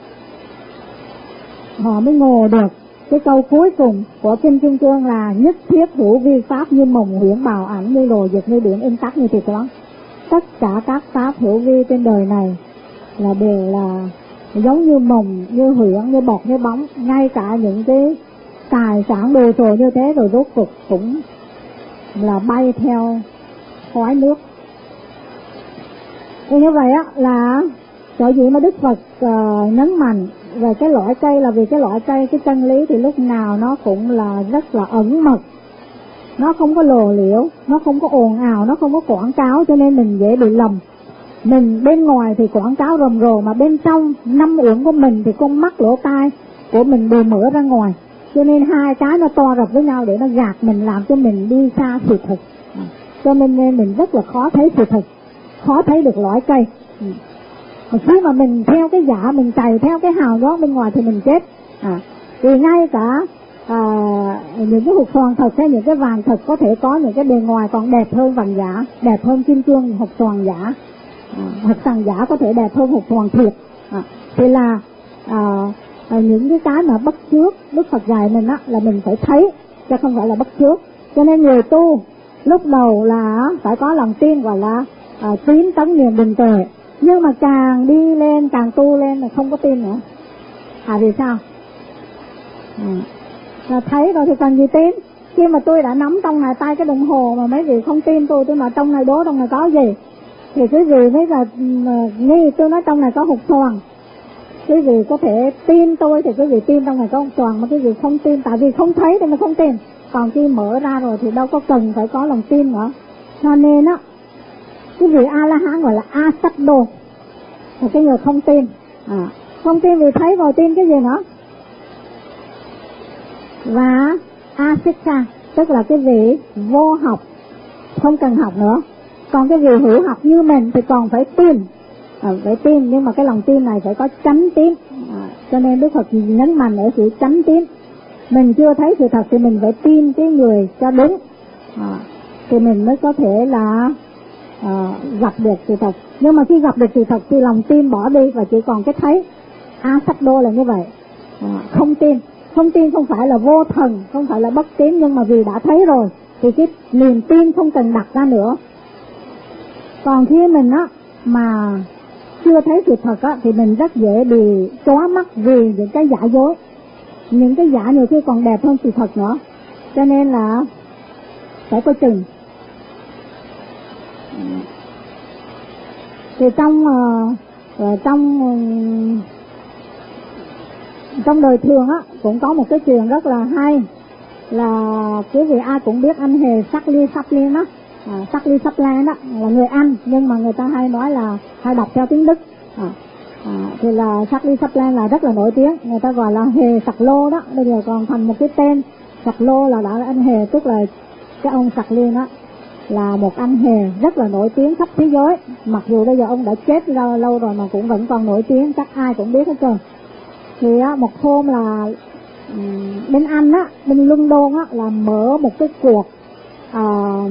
họ mới ngộ được cái câu cuối cùng của kinh Kim Cương là nhất thiết hữu vi pháp như mộng huyễn bào ảnh, như đồ dịch, như biển in tắc, như thịt đó. Tất cả các pháp hữu vi trên đời này là đều là giống như mộng, như huyễn, như bọt, như bóng. Ngay cả những cái tài sản đồ sộ như thế rồi rốt cuộc cũng là bay theo khói nước. Thì như vậy á là sở dĩ mà Đức Phật uh, nhấn mạnh về cái loại cây, là vì cái loại cây, cái chân lý thì lúc nào nó cũng là rất là ẩn mật, nó không có lồ liễu, nó không có ồn ào, nó không có quảng cáo, cho nên mình dễ bị lầm. Mình bên ngoài thì quảng cáo rầm rộ, mà bên trong năm uẩn của mình thì con mắt lỗ tai của mình đều mở ra ngoài, cho nên hai cái nó to rập với nhau để nó gạt mình, làm cho mình đi xa sự thật. Cho nên mình rất là khó thấy sự thật, khó thấy được lõi cây. Mà khi mà mình theo cái giả, mình cày theo cái hào nhoáng bên ngoài thì mình chết. À, thì ngay cả à, những cái hột xoàn thật hay những cái vàng thật có thể có những cái bề ngoài còn đẹp hơn vàng giả, đẹp hơn kim cương hột xoàn giả. À, hột xoàn giả có thể đẹp hơn hột xoàn thiệt. À, thì là à, à, những cái cái mà bắt chước Đức Phật dạy mình á là mình phải thấy, chứ không phải là bắt chước. Cho nên người tu lúc đầu là phải có lòng tin, gọi là à, tín tấn niệm định tuệ. Nhưng mà càng đi lên, càng tu lên là không có tin nữa. À vì sao? À, là thấy rồi thì cần gì tin? Khi mà tôi đã nắm trong này tay cái đồng hồ mà mấy vị không tin tôi, tôi mà trong này đố trong này có gì, thì quý vị mới là nghi tôi nói trong này có hột xoàn. Quý vị có thể tin tôi thì quý vị tin trong này có hột xoàn, mà quý vị không tin tại vì không thấy thì mà không tin. Còn khi mở ra rồi thì đâu có cần phải có lòng tin nữa. Cho nên á, cái vị A-la-hán gọi là A-sắt-đô, là cái người không tin. À, không tin vì thấy rồi tin cái gì nữa. Và A-xích-sa, tức là cái vị vô học, không cần học nữa. Còn cái vị hữu học như mình thì còn phải tin. À, phải tin, nhưng mà cái lòng tin này phải có chánh tín. À, cho nên Đức Phật nhấn mạnh ở sự chánh tín. Mình chưa thấy sự thật thì mình phải tin cái người cho đúng. À, thì mình mới có thể là À, gặp được sự thật. Nhưng mà khi gặp được sự thật thì lòng tin bỏ đi và chỉ còn cái thấy. A-sắt-đô là như vậy. à, không tin. Không tin không phải là vô thần, không phải là bất tín, nhưng mà vì đã thấy rồi thì cái niềm tin không cần đặt ra nữa. Còn khi mình á mà chưa thấy sự thật á thì mình rất dễ bị chóa mắt vì những cái giả dối. Những cái giả nhiều khi còn đẹp hơn sự thật nữa. Cho nên là phải có chừng. Thì trong uh, trong uh, trong đời thường á cũng có một cái chuyện rất là hay, là quý vị ai cũng biết anh hề Shirley Chaplin á, à, Shirley Chaplin đó là người Anh, nhưng mà người ta hay nói là hay đọc theo tiếng Đức. À, à, thì là Shirley Chaplin là rất là nổi tiếng, người ta gọi là hề sặc lô đó, bây giờ còn thành một cái tên sặc lô là đã anh hề, tức là cái ông Chaplin đó là một anh hề rất là nổi tiếng khắp thế giới, mặc dù bây giờ ông đã chết lâu, lâu rồi mà cũng vẫn còn nổi tiếng, chắc ai cũng biết hết trơn. Thì á, một hôm là bên Anh á, bên London á là mở một cái cuộc à,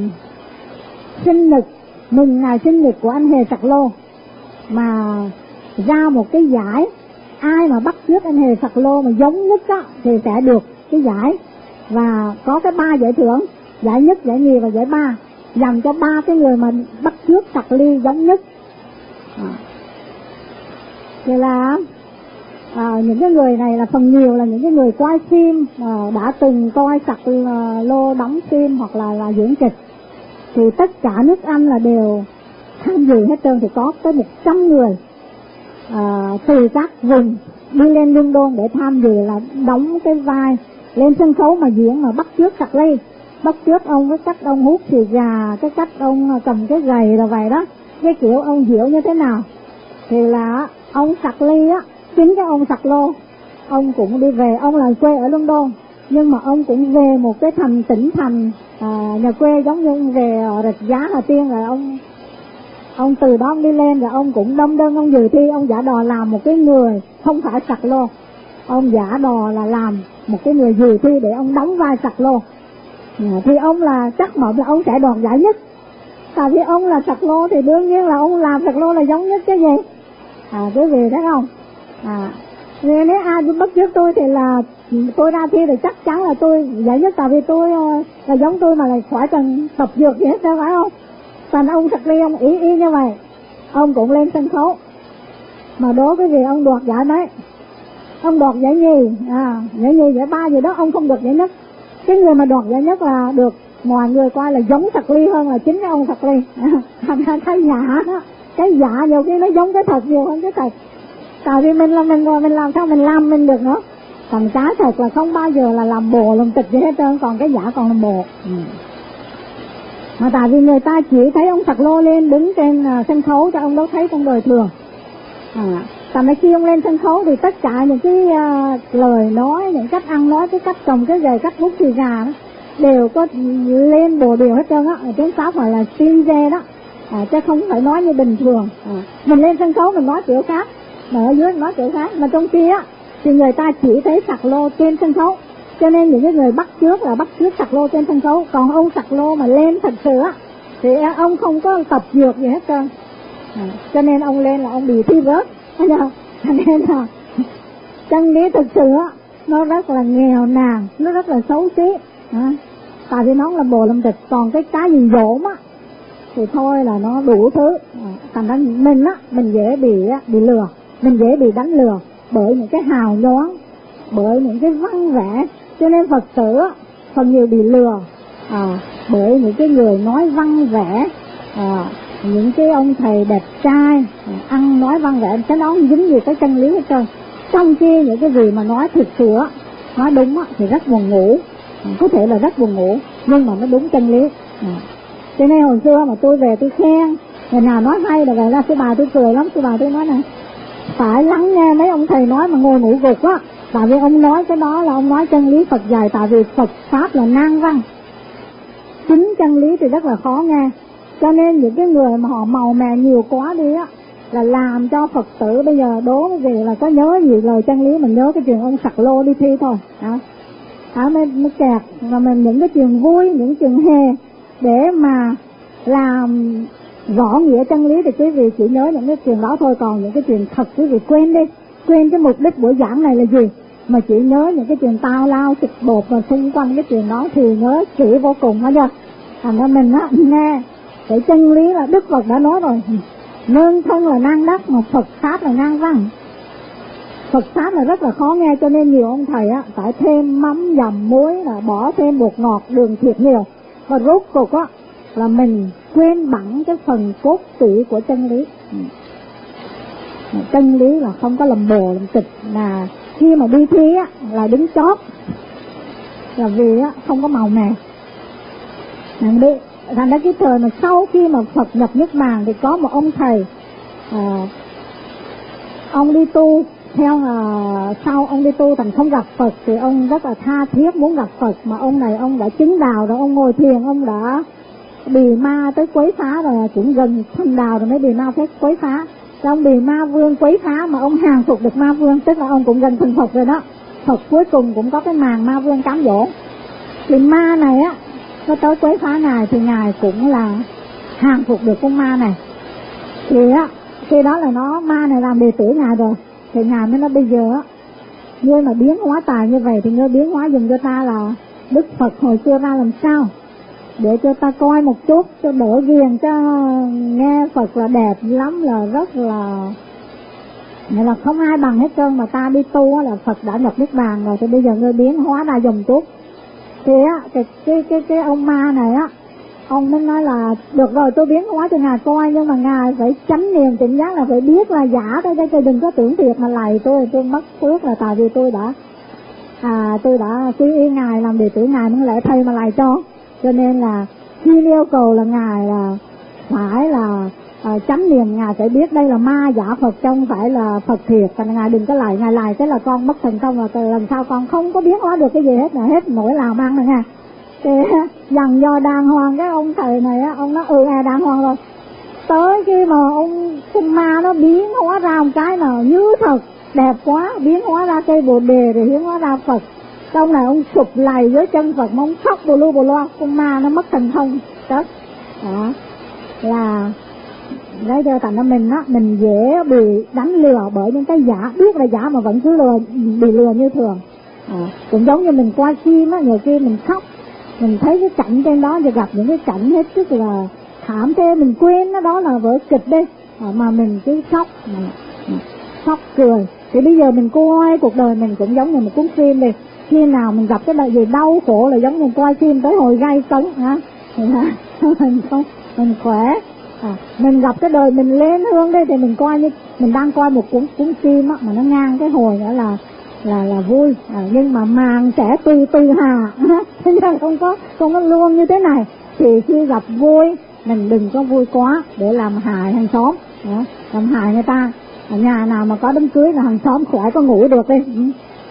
sinh nhật mừng ngày sinh nhật của anh hề sặc lô, mà ra một cái giải, ai mà bắt chước anh hề sặc lô mà giống nhất á thì sẽ được cái giải, và có cái ba giải thưởng, giải nhất, giải nhì và giải ba, dành cho ba cái người mà bắt chước sặc ly giống nhất. À. Thì là à, những cái người này là phần nhiều là những cái người quay phim à, đã từng coi sặc lô đóng phim hoặc là là diễn kịch, thì tất cả nước Anh là đều tham dự hết trơn. Thì có tới một trăm người à, từ các vùng đi lên London để tham dự là đóng cái vai lên sân khấu mà diễn mà bắt chước sặc ly, bắt chước ông với cách ông hút xì gà, cái cách ông cầm cái gậy là vậy đó, cái kiểu ông hiểu như thế nào. Thì là ông sặc ly á, chính cái ông sặc lô, ông cũng đi về, ông là quê ở London, nhưng mà ông cũng về một cái thành tỉnh thành à, nhà quê giống như về Rạch Giá Hà Tiên, là ông ông từ đó ông đi lên, rồi ông cũng đâm đơn ông dự thi, ông giả đò làm một cái người không phải sặc lô, ông giả đò là làm một cái người dự thi để ông đóng vai sặc lô. À, thì ông là chắc mộng là ông sẽ đoạt giải nhất, tại vì ông là sặc lô thì đương nhiên là ông làm sặc lô là giống nhất cái gì. À, quý vị thấy không? À, nếu ai bắt chước tôi thì là tôi ra thi thì chắc chắn là tôi giải nhất, tại vì tôi là giống tôi mà lại khỏi cần tập dược gì hết, phải không? Còn ông sặc ly ông ý y như vậy, ông cũng lên sân khấu, mà đố cái gì ông đoạt giải mấy? Ông đoạt giải nhì, à, giải nhì, giải ba gì đó, ông không được giải nhất. Cái người mà đoạt giải nhất là được mọi người coi là giống sặc ly hơn là chính cái ông sặc ly. Thành ra cái giả đó, cái giả nhiều khi nó giống cái thật nhiều hơn cái thật. Tại vì mình là mình rồi mình làm sao mình làm mình được nữa. Còn cái thật là không bao giờ là làm bồ làm tịch gì hết trơn, còn cái giả còn làm bồ. Ừ. Mà tại vì người ta chỉ thấy ông sặc lô lên đứng trên uh, sân khấu, cho ông đâu thấy trong đời thường. À, tại vì khi ông lên sân khấu thì tất cả những cái uh, lời nói, những cách ăn nói, cái cách cầm cái gậy, cách hút xì gà đó, đều có lên bồ điều hết trơn á, ở trên Pháp gọi là tin dê đó. À, chứ không phải nói như bình thường. À, mình lên sân khấu mình nói kiểu khác, mà ở dưới nói kiểu khác, mà trong kia á thì người ta chỉ thấy sặc lô trên sân khấu, cho nên những cái người bắt chước là bắt chước sặc lô trên sân khấu. Còn ông sặc lô mà lên thật sự á thì ông không có tập dược gì hết trơn. À, cho nên ông lên là ông bị thi rớt. Cho nên là chân lý thực sự á nó rất là nghèo nàn, nó rất là xấu xí. À, tại vì nó là bồ làm tịch. Còn cái cái gì dỗm á thì thôi là nó đủ thứ. À, thành ra mình á mình dễ bị á, bị lừa, mình dễ bị đánh lừa bởi những cái hào nhoáng, bởi những cái văn vẻ. Cho nên Phật tử á phần nhiều bị lừa à, bởi những cái người nói văn vẻ, à, những cái ông thầy đẹp trai à, ăn nói văn vẻ, cái đó không dính gì tới chân lý hết trơn. Trong khi những cái gì mà nói thực sự á, nói đúng á thì rất buồn ngủ, à, có thể là rất buồn ngủ nhưng mà nó đúng chân lý. À, cho nên hồi xưa mà tôi về tôi khen người nào nói hay là về ra sư bà tôi cười lắm. Sư bà tôi nói này, phải lắng nghe mấy ông thầy nói mà ngồi ngủ gục á, tại vì ông nói cái đó là ông nói chân lý Phật dạy. Tại vì Phật Pháp là nan văn, chính chân lý thì rất là khó nghe. Cho nên những cái người mà họ màu mè nhiều quá đi á là làm cho Phật tử bây giờ đố cái gì là có nhớ gì lời chân lý, mình nhớ cái chuyện ông sặc lô đi thi thôi. Đó, đó mới, mới kẹt. Mà mình những cái chuyện vui, những chuyện hề để mà làm rõ nghĩa chân lý thì quý vị chỉ nhớ những cái chuyện đó thôi. Còn những cái chuyện thật quý vị quên đi, quên cái mục đích buổi giảng này là gì. mà chỉ nhớ những cái chuyện tao lao trực bột và xung quanh cái chuyện đó thì nhớ kỹ vô cùng hết chưa. Thành ra mình á nghe cái chân lý là Đức Phật đã nói rồi, nương thân là nang đất mà Phật pháp là nang răng. Phật pháp là rất là khó nghe, cho nên nhiều ông thầy á phải thêm mắm dầm muối, là bỏ thêm bột ngọt đường thiệt nhiều, và rốt cuộc á là mình quên bẵng cái phần cốt tủy của chân lý. Chân lý là không có làm bồ làm tịch, là khi mà đi thi á là đứng chót, là vì á không có màu mè. Thành ra cái thời mà sau khi mà Phật nhập Niết Bàn thì có một ông thầy, à, ông đi tu theo là sau ông đi tu thành không gặp Phật thì ông rất là tha thiết muốn gặp Phật, mà ông này ông đã chứng đào rồi, ông ngồi thiền ông đã bị ma tới quấy phá rồi, cũng gần thành đào rồi mới bị ma phép quấy phá. Rồi ông bị ma vương quấy phá mà ông hàng phục được ma vương, tức là ông cũng gần thành Phật rồi đó. Phật cuối cùng cũng có cái màn ma vương cám dỗ. Thì ma này á nó tới quấy phá ngài thì ngài cũng là hàng phục được con ma này. Thì á khi đó là nó ma này làm đệ tử ngài rồi, thì ngài mới nói bây giờ á ngươi mà biến hóa tài như vậy thì ngươi biến hóa dùm cho ta là Đức Phật hồi xưa ra làm sao, để cho ta coi một chút cho đỡ ghiền, cho nghe Phật là đẹp lắm, là rất là nghĩa là không ai bằng hết trơn, mà ta đi tu là Phật đã nhập Niết Bàn rồi, thì bây giờ ngươi biến hóa ra dùm chút. Thì á cái cái cái cái ông ma này á, ông mới nói là được rồi tôi biến hóa cho ngài coi, nhưng mà ngài phải chánh niệm tỉnh giác, là phải biết là giả đây, đây đừng có tưởng thiệt mà lầy tôi, tôi mất phước là tại vì tôi đã à tôi đã quy y ngài làm đệ tử ngài, mới lẽ thầy mà lầy cho. Cho nên là khi yêu cầu là ngài là phải là à, chánh niệm, ngài phải biết đây là ma giả Phật, không phải là Phật thiệt, thành ngài đừng có lầy, ngài lầy cái là con mất thành công, là lần sau con không có biến hóa được cái gì hết, là hết nỗi làm ăn rồi nha. Thì dần do đàng hoàng cái ông thầy này á, ông nói ừ à đàng hoàng rồi. Tới khi mà ông con ma nó biến hóa ra một cái nào như thật đẹp quá, biến hóa ra cây bồ đề rồi biến hóa ra Phật. Trong này ông sụp lầy dưới chân Phật mà ông khóc bồ lu bồ loa, con ma nó mất thành thông đó. Đó là đấy, cho thành ra mình á, mình dễ bị đánh lừa bởi những cái giả, biết là giả mà vẫn cứ lừa, bị lừa như thường. À, cũng giống như mình qua phim á, nhiều khi mình khóc, mình thấy cái cảnh trên đó thì gặp những cái cảnh hết sức là thảm thế, mình quên nó đó là vở kịch đi, à, mà mình cứ khóc, mà, mà, khóc cười. Thì bây giờ mình coi cuộc đời mình cũng giống như một cuốn phim đi, khi nào mình gặp cái đời gì đau khổ là giống như coi phim tới hồi gai sống hả, mình không mình khỏe. À, mình gặp cái đời mình lên hương đây thì mình coi như mình đang coi một cuốn cuốn phim á, mà nó ngang cái hồi nữa là là là vui, à, nhưng mà màn sẽ từ từ hà, thế nên không có không có luôn như thế này. Thì khi gặp vui mình đừng có vui quá để làm hại hàng xóm, à, làm hại người ta. Ở nhà nào mà có đám cưới là hàng xóm khỏe có ngủ được đi, ừ.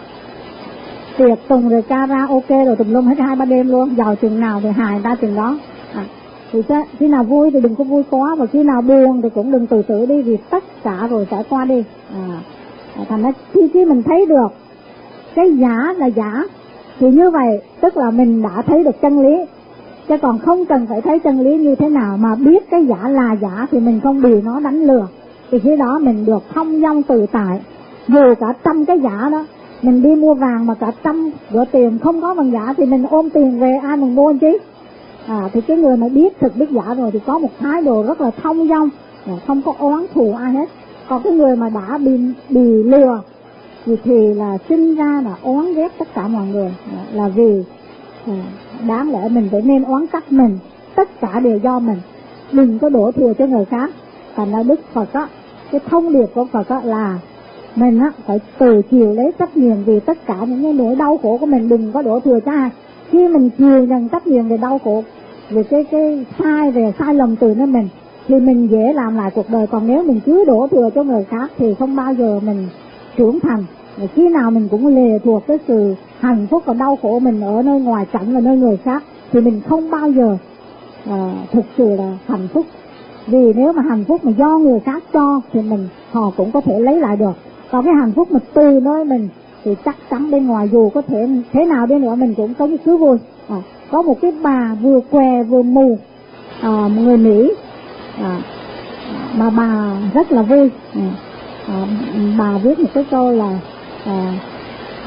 Tiệc tùng rồi karaoke rồi tùm lum hết hai ba đêm luôn, giàu chừng nào thì hại người ta chừng đó. À, thì khi nào vui thì đừng có vui quá, và khi nào buồn thì cũng đừng từ từ đi, vì tất cả rồi sẽ qua đi. À, thành ra khi khi mình thấy được cái giả là giả thì như vậy tức là mình đã thấy được chân lý, chứ còn không cần phải thấy chân lý như thế nào, mà biết cái giả là giả thì mình không bị nó đánh lừa, thì khi đó mình được thông dong tự tại. Dù cả trăm cái giả đó, mình đi mua vàng mà cả trăm gỡ tiền không có bằng giả thì mình ôm tiền về ai mình mua chứ. À, thì cái người mà biết thực biết giả rồi thì có một thái độ rất là thông dong, không có oán thù ai hết. Còn cái người mà đã bị bị lừa thì, thì là sinh ra là oán ghét tất cả mọi người, là vì à, đáng lẽ mình phải nên oán trách mình, tất cả đều do mình, đừng có đổ thừa cho người khác. Thành ra Đức Phật á, cái thông điệp của Phật á là mình á phải từ chiều lấy trách nhiệm vì tất cả những cái nỗi đau khổ của mình, đừng có đổ thừa cho ai. Khi mình chiều nhận trách nhiệm về đau khổ, về cái cái sai về sai lầm từ nơi mình, thì mình dễ làm lại cuộc đời. Còn nếu mình cứ đổ thừa cho người khác thì không bao giờ mình trưởng thành. Và khi nào mình cũng lệ thuộc cái sự hạnh phúc và đau khổ mình ở nơi ngoài cảnh và nơi người khác, thì mình không bao giờ à, thực sự là hạnh phúc. Vì nếu mà hạnh phúc mà do người khác cho thì mình họ cũng có thể lấy lại được. Còn cái hạnh phúc mà từ nơi mình thì chắc chắn bên ngoài dù có thể thế nào đi nữa mình cũng có cái thứ vui. À, có một cái bà vừa què vừa mù, à, một người Mỹ, à, mà bà rất là vui. À, à, bà viết một cái câu là à,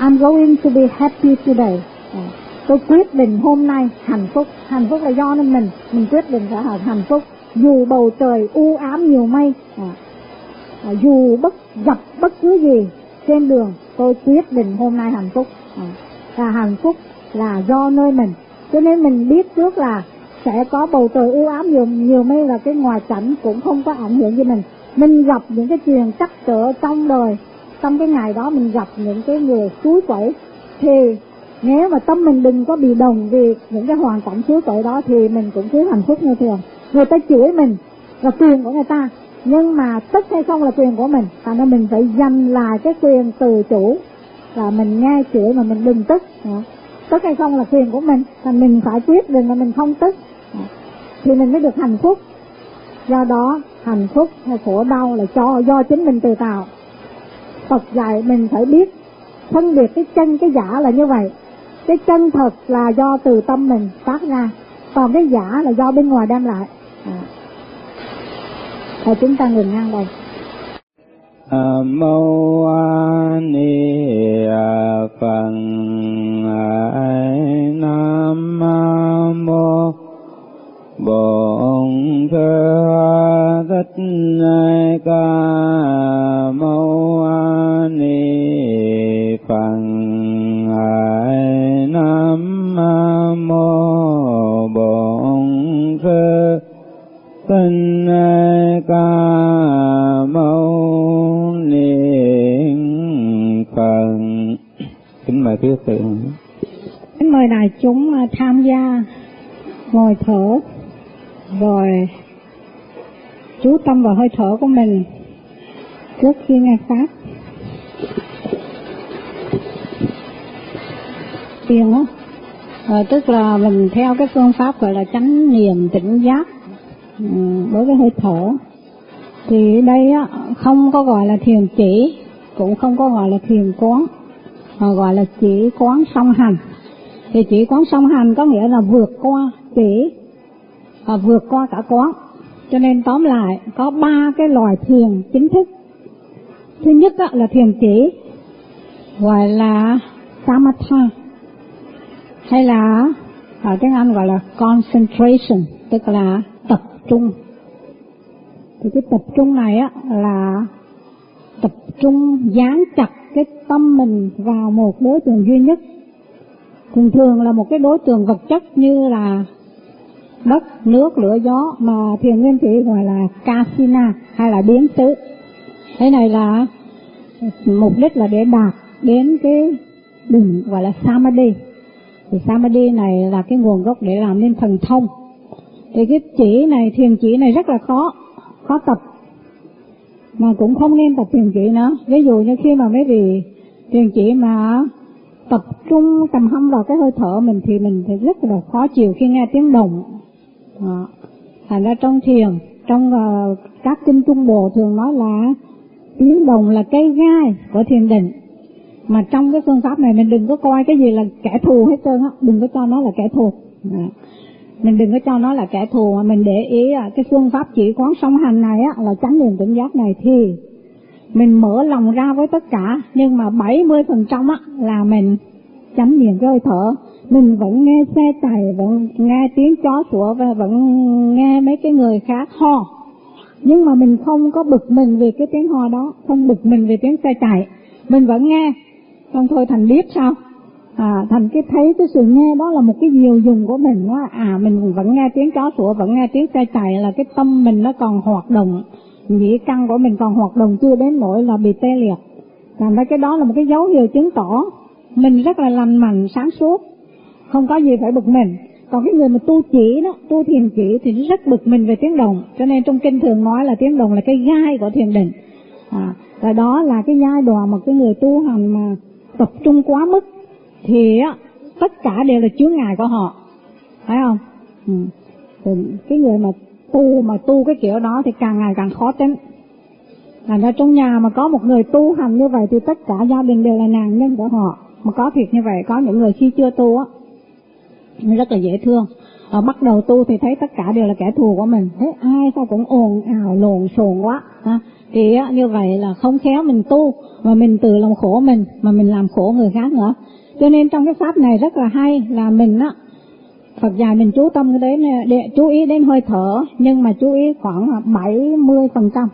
I'm going to be happy today. À, tôi quyết định hôm nay hạnh phúc. Hạnh phúc là do nên mình, mình quyết định sẽ hạnh phúc. Dù bầu trời u ám nhiều mây, à, à, dù bất gặp bất cứ gì trên đường, tôi quyết định hôm nay hạnh phúc. À, và hạnh phúc là do nơi mình. Cho nên mình biết trước là sẽ có bầu trời u ám nhiều nhiều mây, là cái ngoài cảnh cũng không có ảnh hưởng với mình. Mình gặp những cái chuyện trắc trở trong đời, trong cái ngày đó mình gặp những cái người suối quẩy, thì nếu mà tâm mình đừng có bị đồng vì những cái hoàn cảnh suối quẩy đó thì mình cũng cứ hạnh phúc như thường. Người ta chửi mình là quyền của người ta, nhưng mà tức hay không là quyền của mình, thành ra mình phải giành lại cái quyền tự chủ, là mình nghe chửi mà mình đừng tức. Tức hay không là quyền của mình, thành mình phải quyết định là mình không tức thì mình mới được hạnh phúc. Do đó hạnh phúc hay khổ đau là cho do chính mình tự tạo. Phật dạy mình phải biết phân biệt cái chân cái giả là như vậy. Cái chân thật là do từ tâm mình phát ra, còn cái giả là do bên ngoài đem lại. À. Thôi chúng ta ngừng ngang đây. Mâu Ni Phật. Nam Mô Bổn Sư Thích Ca Mâu Ni Phật. Nam Mô Bổn Sư Thích Ca Mâu Ni Phật. Kính mời quý vị. Kính mời đại chúng tham gia ngồi thở, rồi chú tâm vào hơi thở của mình trước khi nghe pháp. Thiền á, à, tức là mình theo cái phương pháp gọi là chánh niệm tỉnh giác đối với hơi thở. Thì đây á không có gọi là thiền chỉ, cũng không có gọi là thiền quán, mà gọi là chỉ quán song hành. Thì chỉ quán song hành có nghĩa là vượt qua chỉ và vượt qua cả quán. Cho nên tóm lại có ba cái loại thiền chính thức. Thứ nhất á, là thiền chỉ, gọi là samatha, hay là ở tiếng Anh gọi là concentration, tức là tập trung. Thì cái tập trung này á là tập trung dán chặt cái tâm mình vào một đối tượng duy nhất. Thường thường là một cái đối tượng vật chất như là đất, nước, lửa, gió, mà thiền nguyên thủy gọi là kasina hay là biến xứ. Thế này là mục đích là để đạt đến cái đỉnh gọi là samadhi. Thì samadhi này là cái nguồn gốc để làm nên thần thông. Thì cái chỉ này, thiền chỉ này rất là khó, khó tập, mà cũng không nên tập thiền chỉ nữa. Ví dụ như khi mà mấy vị thiền chỉ mà tập trung tầm hâm vào cái hơi thở mình thì mình thì rất là khó chịu khi nghe tiếng động. Đó. Thành ra trong thiền, trong uh, các kinh Trung Bộ thường nói là tiếng động là cây gai của thiền định. Mà trong cái phương pháp này mình đừng có coi cái gì là kẻ thù hết trơn á, đừng có cho nó là kẻ thù. Đó. Mình đừng có cho nó là kẻ thù, mà mình để ý cái phương pháp chỉ quán song hành này á, là chánh niệm tỉnh giác này thì mình mở lòng ra với tất cả, nhưng mà bảy mươi phần trăm á là mình chánh niệm cái hơi thở. Mình vẫn nghe xe chạy, vẫn nghe tiếng chó sủa và vẫn nghe mấy cái người khác ho, nhưng mà mình không có bực mình vì cái tiếng ho đó, không bực mình vì tiếng xe chạy, mình vẫn nghe. Xong thôi thành biết sao? À, thành cái thấy cái sự nghe đó là một cái diệu dùng của mình đó. À, mình vẫn nghe tiếng chó sủa, vẫn nghe tiếng xe chạy, là cái tâm mình nó còn hoạt động, nhĩ căn của mình còn hoạt động, chưa đến nỗi là bị tê liệt. Thành ra cái đó là một cái dấu hiệu chứng tỏ mình rất là lành mạnh, sáng suốt, không có gì phải bực mình. Còn cái người mà tu chỉ đó, tu thiền chỉ thì rất bực mình về tiếng động. Cho nên trong kinh thường nói là tiếng động là cái gai của thiền định. À, và đó là cái giai đoạn mà cái người tu hành mà tập trung quá mức thì á, tất cả đều là chướng ngại của họ, phải không? Ừ. Thì cái người mà tu mà tu cái kiểu đó thì càng ngày càng khó tính. Thành ra trong nhà mà có một người tu hành như vậy thì tất cả gia đình đều là nạn nhân của họ. Mà có thiệt như vậy, có những người khi chưa tu á rất là dễ thương, à, bắt đầu tu thì thấy tất cả đều là kẻ thù của mình, thấy ai sao cũng ồn ào lộn xộn quá, à, Thì như vậy là không khéo mình tu, mà mình tự làm khổ mình, mà mình làm khổ người khác nữa. Cho nên trong cái pháp này rất là hay là mình á, Phật dạy mình chú tâm đến, để chú ý đến hơi thở, nhưng mà chú ý khoảng bảy mươi phần trăm.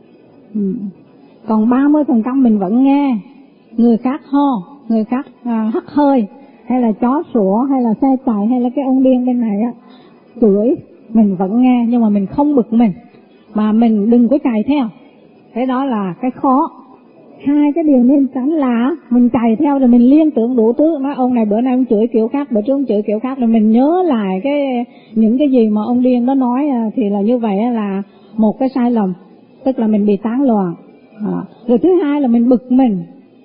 Ừ. Còn ba mươi phần trăm mình vẫn nghe người khác ho, người khác à, hắt hơi, hay là chó sủa, hay là xe chạy, hay là cái ông điên bên này á chửi, mình vẫn nghe, nhưng mà mình không bực mình, mà mình đừng có chạy theo. Cái đó là cái khó. Hai cái điều nên tránh là mình chạy theo rồi mình liên tưởng đủ thứ, nói ông này bữa nay ông chửi kiểu khác, bữa trước ông chửi kiểu khác, rồi mình nhớ lại cái những cái gì mà ông điên đó nói, thì là như vậy là một cái sai lầm, tức là mình bị tán loạn. À, rồi thứ hai là mình bực mình,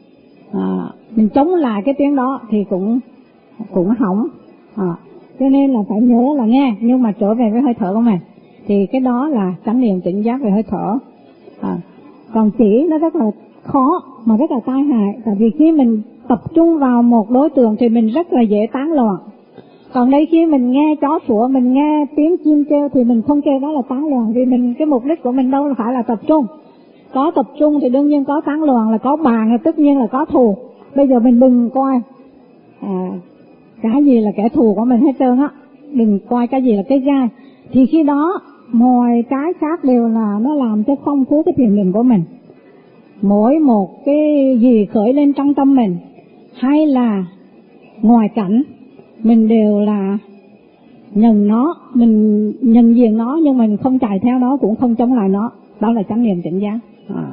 à, mình chống lại cái tiếng đó thì cũng cũng hỏng. À, cho nên là phải nhớ là nghe, nhưng mà trở về với hơi thở của mình, thì cái đó là chánh niệm tỉnh giác về hơi thở. À, còn chỉ nó rất là khó mà rất là tai hại, tại vì khi mình tập trung vào một đối tượng thì mình rất là dễ tán loạn. Còn đây khi mình nghe chó sủa, mình nghe tiếng chim kêu thì mình không kêu đó là tán loạn, vì mình cái mục đích của mình đâu phải là tập trung. Có tập trung thì đương nhiên có tán loạn, là có bàn thì tất nhiên là có thù. Bây giờ mình đừng coi à, cái gì là kẻ thù của mình hết trơn á, đừng coi cái gì là cái gai, thì khi đó mọi cái khác đều là nó làm cho phong phú cái thiền định của mình. Mỗi một cái gì khởi lên trong tâm mình hay là ngoài cảnh, mình đều là nhận nó, mình nhận diện nó, nhưng mình không chạy theo nó, cũng không chống lại nó. Đó là chánh niệm tỉnh giác. À,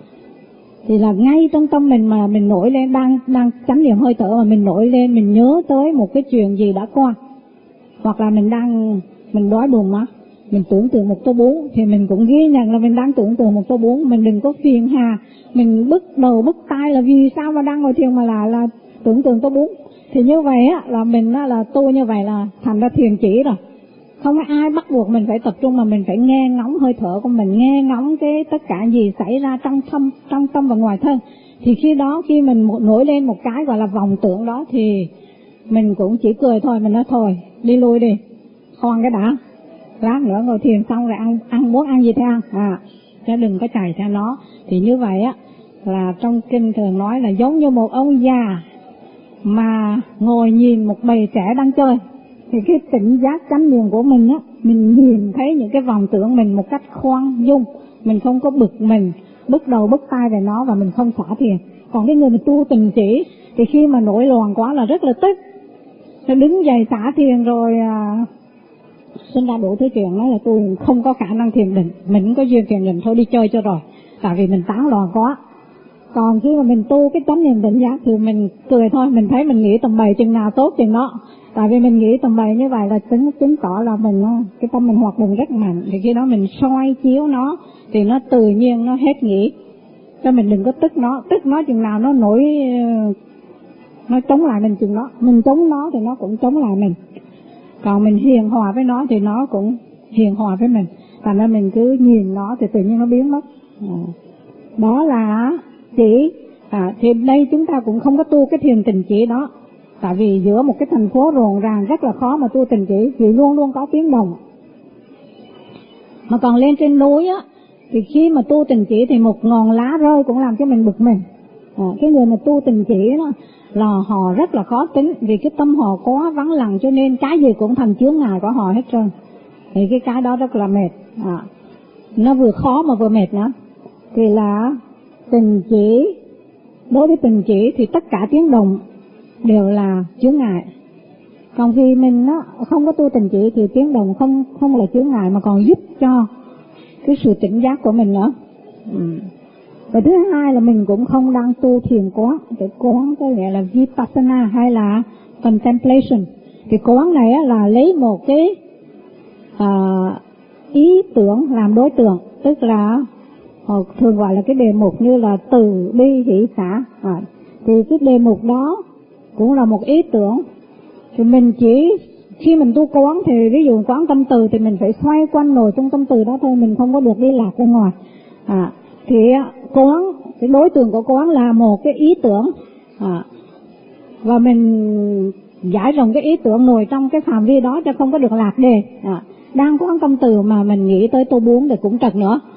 thì là ngay trong tâm mình mà mình nổi lên, đang đang chánh niệm hơi thở mà mình nổi lên, mình nhớ tới một cái chuyện gì đã qua, hoặc là mình đang mình đói bụng á, mình tưởng tượng một tô bún, thì mình cũng ghi nhận là mình đang tưởng tượng một tô bún. Mình đừng có phiền hà, mình bứt đầu bứt tai là vì sao mà đang ngồi thiền mà là là tưởng tượng tô bún. Thì như vậy á là mình á, là tu như vậy là thành ra thiền chỉ rồi. Không có ai bắt buộc mình phải tập trung, mà mình phải nghe ngóng hơi thở của mình, nghe ngóng cái tất cả gì xảy ra trong tâm, trong tâm và ngoài thân. Thì khi đó khi mình nổi lên một cái gọi là vọng tưởng đó, thì mình cũng chỉ cười thôi, mình nói thôi đi lui đi, khoan cái đã, lát nữa ngồi thiền xong rồi ăn ăn muốn ăn gì thì ăn, à chứ đừng có chạy theo nó. Thì như vậy á là trong kinh thường nói là giống như một ông già mà ngồi nhìn một bầy trẻ đang chơi, thì cái tỉnh giác chánh niệm của mình á, mình nhìn thấy những cái vọng tưởng mình một cách khoan dung, mình không có bực mình, bứt đầu bứt tai về nó, và mình không xả thiền. Còn cái người mà tu tình chỉ thì khi mà nổi loạn quá là rất là tức, nó đứng dậy xả thiền rồi à, sinh ra đủ thứ chuyện, nói là tôi không có khả năng thiền định, mình không có duyên thiền định, thôi đi chơi cho rồi, tại vì mình tán loạn quá. Còn khi mà mình tu cái chánh niệm tỉnh giác thì mình cười thôi, mình thấy mình nghĩ tầm bậy chừng nào tốt chừng đó. Tại vì mình nghĩ tầm bậy như vậy là chứng chứng tỏ là mình cái tâm mình hoạt động rất mạnh, thì khi đó mình soi chiếu nó thì nó tự nhiên nó hết nghĩ. Cho mình đừng có tức nó, tức nó chừng nào nó nổi, nó chống lại mình chừng đó, mình chống nó thì nó cũng chống lại mình. Còn mình hiền hòa với nó thì nó cũng hiền hòa với mình. Thành ra mình cứ nhìn nó thì tự nhiên nó biến mất. À, đó là chỉ à, thì đây chúng ta cũng không có tu cái thiền tình chỉ đó, tại vì giữa một cái thành phố rộn ràng rất là khó mà tu tình chỉ, vì luôn luôn có tiếng động. Mà còn lên trên núi á, thì khi mà tu tình chỉ thì một ngọn lá rơi cũng làm cho mình bực mình. À, cái người mà tu tình chỉ đó là họ rất là khó tính, vì cái tâm họ quá vắng lặng, cho nên cái gì cũng thành chướng ngại của họ hết trơn. Thì cái cái đó rất là mệt. À, nó vừa khó mà vừa mệt nữa. Thì là tình chỉ, đối với tình chỉ thì tất cả tiếng động đều là chướng ngại. Còn vì mình á, không có tu tình chỉ thì tiếng động không không là chướng ngại, mà còn giúp cho cái sự tỉnh giác của mình nữa. Ừ. Và thứ hai là mình cũng không đang tu thiền quán. Cái quán có nghĩa là vipassana hay là contemplation. Cái quán này á, là lấy một cái à, ý tưởng làm đối tượng, tức là họ thường gọi là cái đề mục như là từ bi hỷ xả. À, thì cái đề mục đó cũng là một ý tưởng. Thì mình chỉ khi mình tu quán thì ví dụ quán tâm từ thì mình phải xoay quanh nồi trong tâm từ đó thôi, mình không có được đi lạc ra ngoài. À, thì quán, cái đối tượng của quán là một cái ý tưởng. À, và mình giải rộng cái ý tưởng nổi trong cái phạm vi đó cho không có được lạc đề. À, đang quán tâm từ mà mình nghĩ tới tô bún thì cũng trật nữa.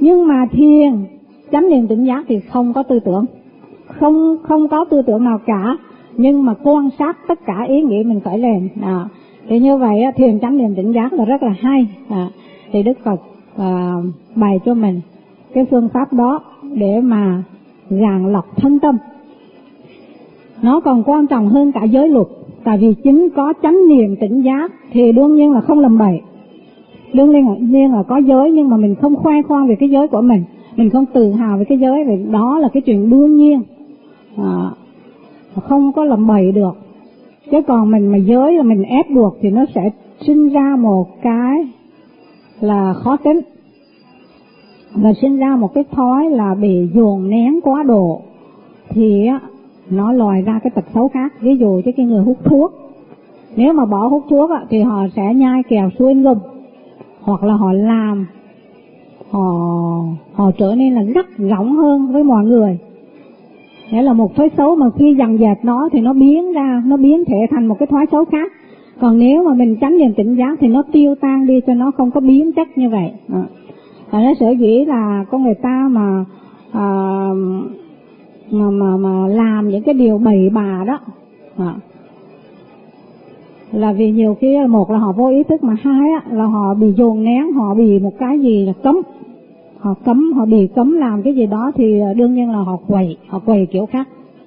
Nhưng mà thiền chánh niệm tỉnh giác thì không có tư tưởng, không không có tư tưởng nào cả, nhưng mà quan sát tất cả ý nghĩ mình khởi lên. À, thì như vậy thiền chánh niệm tỉnh giác là rất là hay. À, thì Đức Phật à, bày cho mình cái phương pháp đó để mà ràng lọc thân tâm. Nó còn quan trọng hơn cả giới luật, tại vì chính có chánh niệm tỉnh giác thì đương nhiên là không làm bậy. Đương nhiên là, nhiên là có giới, nhưng mà mình không khoe khoang về cái giới của mình, mình không tự hào về cái giới, vì đó là cái chuyện đương nhiên, à, không có làm bậy được. Chứ còn mình mà giới là mình ép buộc thì nó sẽ sinh ra một cái là khó tính, và sinh ra một cái thói là bị dồn nén quá độ, thì á nó lòi ra cái tật xấu khác. Ví dụ cho cái người hút thuốc, nếu mà bỏ hút thuốc á, thì họ sẽ nhai kẹo xuôi gum, hoặc là họ làm họ họ trở nên là gắt gỏng hơn với mọi người. Nghĩa là một thói xấu mà khi dằn dẹp nó thì nó biến ra, nó biến thể thành một cái thói xấu khác. Còn nếu mà mình chánh niệm tỉnh giác thì nó tiêu tan đi, cho nó không có biến chất như vậy. À. Và nó sở dĩ là con người ta mà à, mà, mà mà làm những cái điều bậy bạ đó, à, là vì nhiều khi một là họ vô ý thức, mà hai á, là họ bị dồn nén, họ bị một cái gì là cấm, họ cấm, họ bị cấm làm cái gì đó thì đương nhiên là họ quậy, họ quậy kiểu khác.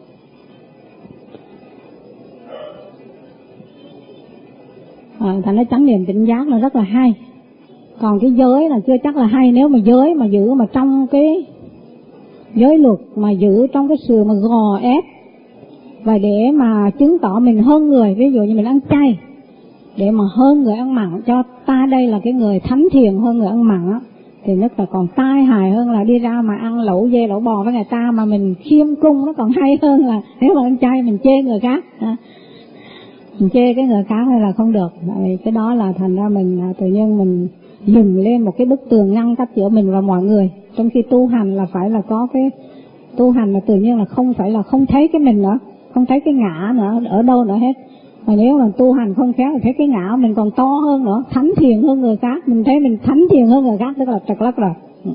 À, thành ra chánh niệm tỉnh giác là rất là hay. Còn cái giới là chưa chắc là hay. Nếu mà giới mà giữ mà trong cái giới luật, mà giữ trong cái sự mà gò ép, và để mà chứng tỏ mình hơn người, ví dụ như mình ăn chay để mà hơn người ăn mặn, cho ta đây là cái người thánh thiền hơn người ăn mặn á, thì nó còn tai hại hơn là đi ra mà ăn lẩu dê lẩu bò với người ta mà mình khiêm cung. Nó còn hay hơn là nếu mà ăn chay mình chê người khác, mình chê cái người khác hay là không được. Tại cái đó là thành ra mình tự nhiên mình dừng lên một cái bức tường ngăn cách giữa mình và mọi người. Trong khi tu hành là phải là có cái tu hành là tự nhiên là không phải là không thấy cái mình nữa, không thấy cái ngã nữa ở đâu nữa hết. Mà nếu mà tu hành không khéo thì thấy cái ngã mình còn to hơn nữa, thánh thiền hơn người khác, mình thấy mình thánh thiền hơn người khác, tức là trật lất rồi.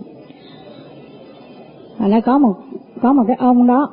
Và lại có một có một cái ông đó,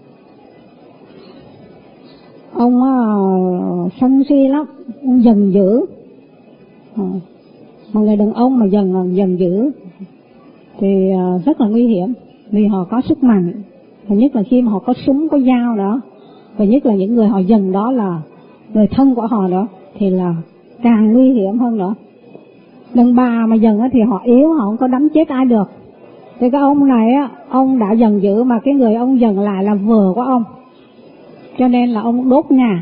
ông uh, sân si lắm, ông giận dữ. Uh, một người đàn ông mà dần dần dữ thì uh, rất là nguy hiểm, vì họ có sức mạnh, và nhất là khi mà họ có súng có dao đó, và nhất là những người họ dần đó là người thân của họ nữa, thì là càng nguy hiểm hơn nữa. Đàn bà mà dần thì họ yếu, họ không có đấm chết ai được. Thì cái ông này á, ông đã dần dữ mà cái người ông dần lại là vợ của ông, cho nên là ông đốt nhà.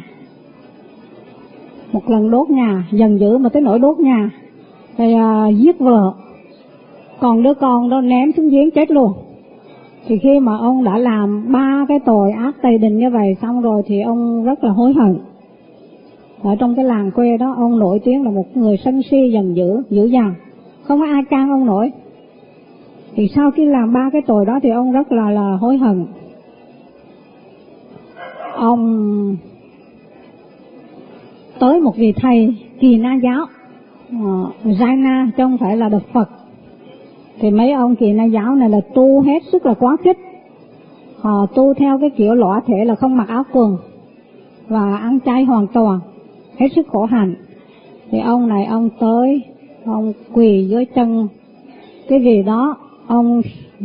Một lần đốt nhà, dần dữ mà tới nỗi đốt nhà thì uh, giết vợ, còn đứa con đó ném xuống giếng chết luôn. Thì khi mà ông đã làm ba cái tội ác tày đình như vậy xong rồi thì ông rất là hối hận. Ở trong cái làng quê đó, ông nổi tiếng là một người sân si dần dữ, dữ dằn, không có ai can ông nổi. Thì sau khi làm ba cái tội đó thì ông rất là là hối hận. Ông tới một vị thầy Kỳ Na giáo, uh, Jaina chứ không phải là Đức Phật. Thì mấy ông Kỳ Na giáo này là tu hết sức là quá khích. Họ tu theo cái kiểu lõa thể là không mặc áo quần và ăn chay hoàn toàn, hết sức khổ hạnh. Thì ông này ông tới, ông quỳ dưới chân cái gì đó, ông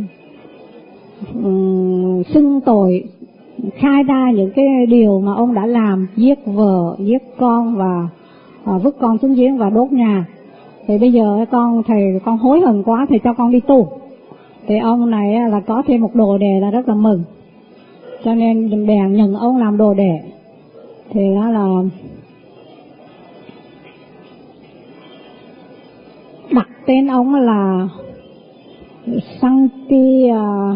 um, xưng tội, khai ra những cái điều mà ông đã làm, giết vợ, giết con và uh, vứt con xuống giếng và đốt nhà. Thì bây giờ con thầy con hối hận quá, thầy cho con đi tu. Thì ông này là có thêm một đồ đệ là rất là mừng, cho nên bèn nhận ông làm đồ đệ. Thì đó là đặt tên ông là Sankti uh,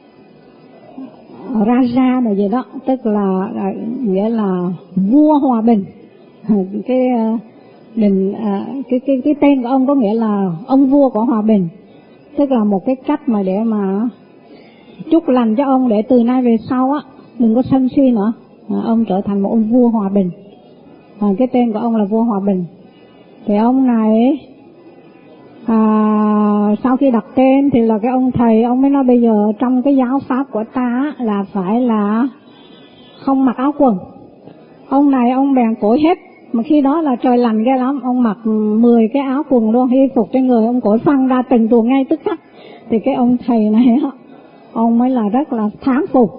Raja là gì đó, tức là nghĩa là vua hòa bình. Cái uh, đình uh, cái cái cái tên của ông có nghĩa là ông vua của hòa bình, tức là một cái cách mà để mà chúc lành cho ông, để từ nay về sau á đừng có sân si nữa, à, ông trở thành một ông vua hòa bình. À, cái tên của ông là vua hòa bình. Thì ông này à, sau khi đặt tên thì là cái ông thầy ông mới nói bây giờ trong cái giáo pháp của ta là phải là không mặc áo quần. Ông này ông bèn cởi hết, mà khi đó là trời lạnh ghê lắm, ông mặc mười cái áo quần luôn, y phục trên người ông cởi phăng ra từng tuồng ngay tức khắc. Thì cái ông thầy này ông mới là rất là thán phục.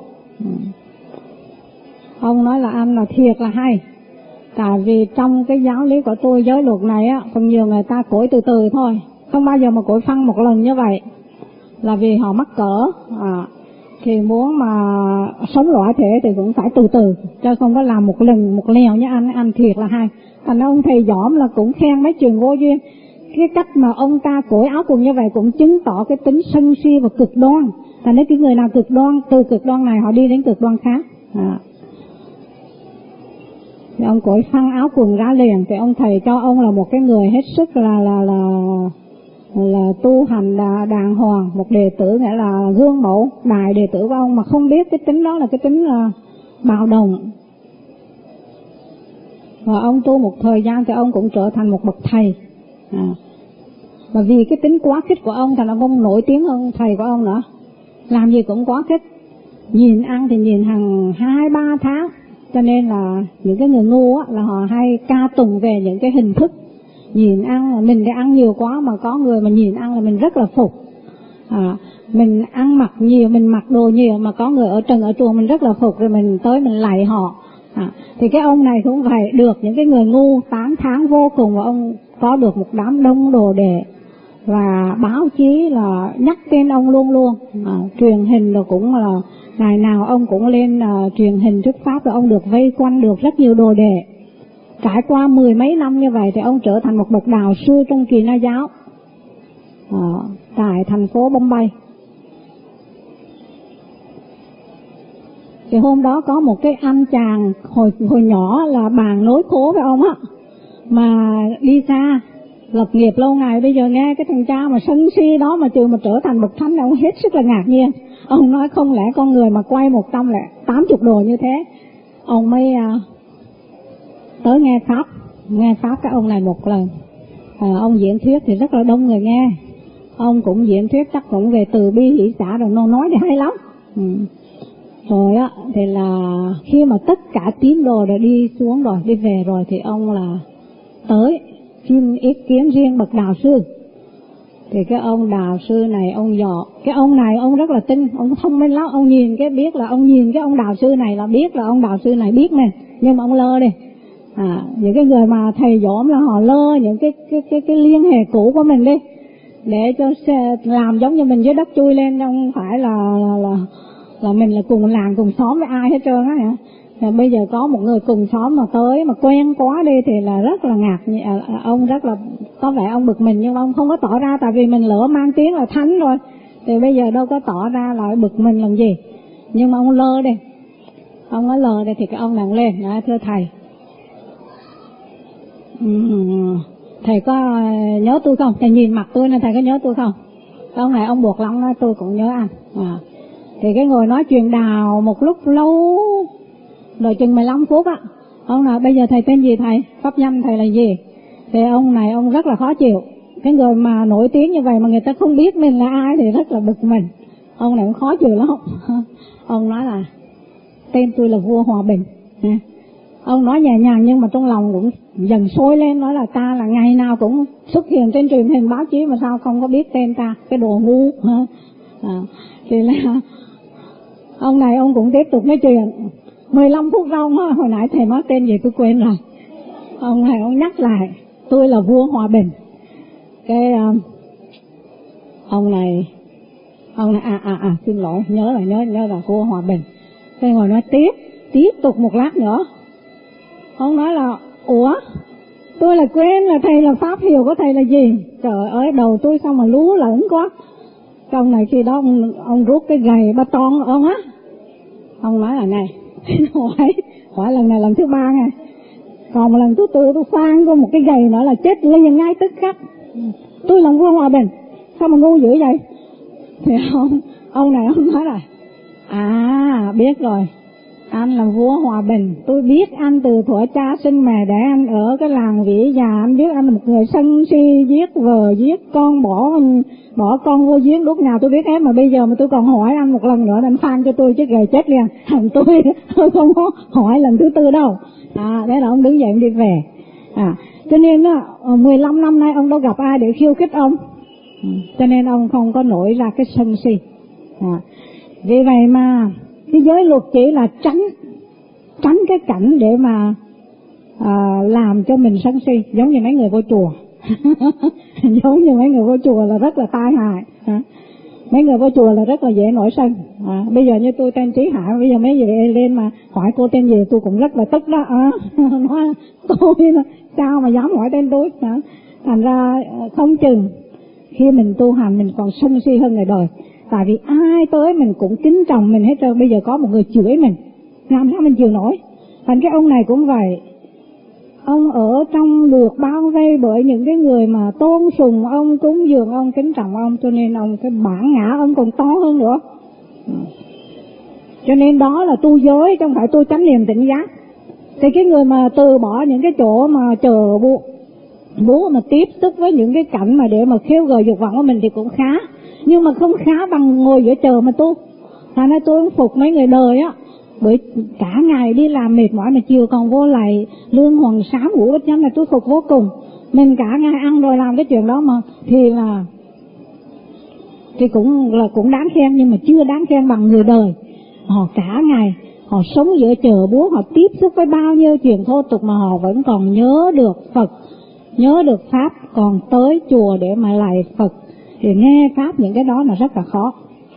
Ông nói là anh là thiệt là hay, tại vì trong cái giáo lý của tôi, giới luật này á, còn nhiều người ta cởi từ từ thôi, không bao giờ mà cởi phăng một lần như vậy, là vì họ mắc cỡ. À, thì muốn mà sống lõi thế thì cũng phải từ từ, chứ không có làm một lần một lèo như anh. Anh thiệt là hay. Thành ra ông thầy Giỏm là cũng khen mấy chuyện vô duyên. Cái cách mà ông ta cởi áo quần như vậy cũng chứng tỏ cái tính sân si và cực đoan. Thành ra cái người nào cực đoan, từ cực đoan này họ đi đến cực đoan khác. À. Thì ông cởi phăng áo quần ra liền, thì ông thầy cho ông là một cái người hết sức là là là là tu hành đàng hoàng, một đệ tử nghĩa là gương mẫu, đại đệ tử của ông, mà không biết cái tính đó là cái tính là bạo động. Và ông tu một thời gian thì ông cũng trở thành một bậc thầy. À. Và vì cái tính quá khích của ông, thành ông không nổi tiếng hơn thầy của ông nữa, làm gì cũng quá khích, nhìn ăn thì nhìn hàng hai ba tháng, cho nên là những cái người ngu á là họ hay ca tụng về những cái hình thức. Nhìn ăn là mình đã ăn nhiều quá, mà có người mà nhìn ăn là mình rất là phục. À, mình ăn mặc nhiều, mình mặc đồ nhiều, mà có người ở trần ở chùa mình rất là phục, rồi mình tới mình lạy họ. À, thì cái ông này cũng vậy, được những cái người ngu tán thán vô cùng, và ông có được một đám đông đồ đệ, và báo chí là nhắc tên ông luôn luôn. À, truyền hình rồi cũng là ngày nào ông cũng lên uh, truyền hình thuyết pháp, rồi ông được vây quanh được rất nhiều đồ đệ. Trải qua mười mấy năm như vậy thì ông trở thành một bậc đạo sư trong Kỳ Na giáo à, tại thành phố Bombay. Thì hôm đó có một cái anh chàng hồi hồi nhỏ là bàn nối khố với ông á, mà đi xa lập nghiệp lâu ngày, bây giờ nghe cái thằng cha mà sân si đó mà trừ mà trở thành bậc thánh, ông hết sức là ngạc nhiên. Ông nói không lẽ con người mà quay một trăm lẻ tám chục đồ như thế. Ông mới uh, tới nghe pháp, nghe pháp các ông này một lần. À, ông diễn thuyết thì rất là đông người nghe. Ông cũng diễn thuyết chắc cũng về từ bi hỷ xả, rồi nó nói thì hay lắm. Ừ. Rồi á thì là khi mà tất cả tín đồ đã đi xuống rồi, đi về rồi, thì ông là tới xin ý kiến riêng bậc đạo sư. Thì cái ông đạo sư này ông dò, cái ông này ông rất là tinh, ông thông minh lắm. Ông nhìn cái biết là ông nhìn cái ông đạo sư này là biết là ông đạo sư này biết mình, nhưng mà ông lơ đi. À, những cái người mà thầy Giỏm là họ lơ những cái cái cái cái liên hệ cũ của mình đi, để cho làm giống như mình dưới đất chui lên, không phải là là là, là mình là cùng làng cùng xóm với ai hết trơn á. Và bây giờ có một người cùng xóm mà tới mà quen quá đi thì là rất là ngạc nhiên. Ông rất là có vẻ ông bực mình, nhưng ông không có tỏ ra, tại vì mình lỡ mang tiếng là thánh rồi thì bây giờ đâu có tỏ ra là bực mình làm gì. Nhưng mà ông lơ đi, ông nói lơ đi thì cái ông này lên nói thưa thầy, thầy có nhớ tôi không? Thầy nhìn mặt tôi nên thầy có nhớ tôi không? Ông này ông buộc lắm nói tôi cũng nhớ anh. À. Thì cái người nói chuyện đào một lúc lâu, rồi chừng mười lăm phút á, ông nói bây giờ thầy tên gì thầy? Pháp danh thầy là gì? Thì ông này ông rất là khó chịu. Cái người mà nổi tiếng như vậy mà người ta không biết mình là ai thì rất là bực mình. Ông này cũng khó chịu lắm. Ông nói là tên tôi là vua Hòa Bình. Ông nói nhẹ nhàng nhưng mà trong lòng cũng dần sôi lên, nói là ta là ngày nào cũng xuất hiện trên truyền hình báo chí mà sao không có biết tên ta, cái đồ ngu. À, thì là ông này ông cũng tiếp tục nói chuyện. mười lăm phút sau hồi nãy thầy nói tên gì tôi quên rồi. Ông này ông nhắc lại tôi là vua Hòa Bình. Cái uh, ông này ông này à à à xin lỗi, nhớ là nhớ nhớ là vua Hòa Bình. Cái ngồi nói tiếp tiếp tục một lát nữa. Ông nói là ủa tôi là quên là thầy là pháp hiệu của thầy là gì. Trời ơi đầu tôi sao mà lú lẫn quá. Ông này khi đó ông, ông rút cái gậy ba ton ông á. Ông nói là này hỏi hỏi lần này lần thứ ba nha, còn một lần thứ tư tôi phang có một cái gậy nữa là chết liền ngay tức khắc. Tôi là vua Hòa Bình sao mà ngu dữ vậy. Thì ông ông này ông nói là à biết rồi, Anh là vua hòa bình. Tôi biết anh từ thuở cha sinh mẹ để anh ở cái làng Vĩ Già. Anh biết anh là một người sân si, giết vợ, giết con, bỏ bỏ con vô giếng đốt nhà, tôi biết hết. Mà bây giờ mà tôi còn hỏi anh một lần nữa, anh phan cho tôi chứ gầy chết liền. Thằng tôi tôi không có hỏi lần thứ tư đâu. À, thế là ông đứng dậy đi về. À, cho nên á, mười lăm năm nay ông đâu gặp ai để khiêu khích ông. Ừ, cho nên ông không có nổi ra cái sân si. À, vì vậy mà cái giới luật chỉ là tránh tránh cái cảnh để mà à, làm cho mình sân si, giống như mấy người vô chùa. Giống như mấy người vô chùa là rất là tai hại. À, mấy người vô chùa là rất là dễ nổi sân. À, bây giờ như tôi tên Trí Hạ, bây giờ mấy người lên mà hỏi cô tên gì tôi cũng rất là tức đó. À, nói tôi sao mà dám hỏi tên tôi. À, thành ra không chừng khi mình tu hành mình còn sân si hơn người đời. Tại vì ai tới mình cũng kính trọng mình hết trơn. Bây giờ có một người chửi mình, làm sao mình chịu nổi. Thành cái ông này cũng vậy. Ông ở trong được bao vây bởi những cái người mà tôn sùng ông, cúng dường ông, kính trọng ông, cho nên ông cái bản ngã ông còn to hơn nữa. Cho nên đó là tu giới, chứ không phải tu chánh niệm tỉnh giác. Thì cái người mà từ bỏ những cái chỗ mà chờ bu bố mà tiếp xúc với những cái cảnh mà để mà khiêu gợi dục vọng của mình thì cũng khá, nhưng mà không khá bằng ngồi giữa chờ mà tu. Thành ra tôi phục mấy người đời á, bởi cả ngày đi làm mệt mỏi mà chiều còn vô lại lương hoàng sám ngủ bất chánh là tôi phục vô cùng. Mình cả ngày ăn rồi làm cái chuyện đó mà thì là thì cũng là cũng đáng khen, nhưng mà chưa đáng khen bằng người đời. Họ cả ngày họ sống giữa chợ búa, họ tiếp xúc với bao nhiêu chuyện thô tục mà họ vẫn còn nhớ được Phật, nhớ được Pháp, còn tới chùa để mà lạy Phật thì nghe Pháp, những cái đó là rất là khó.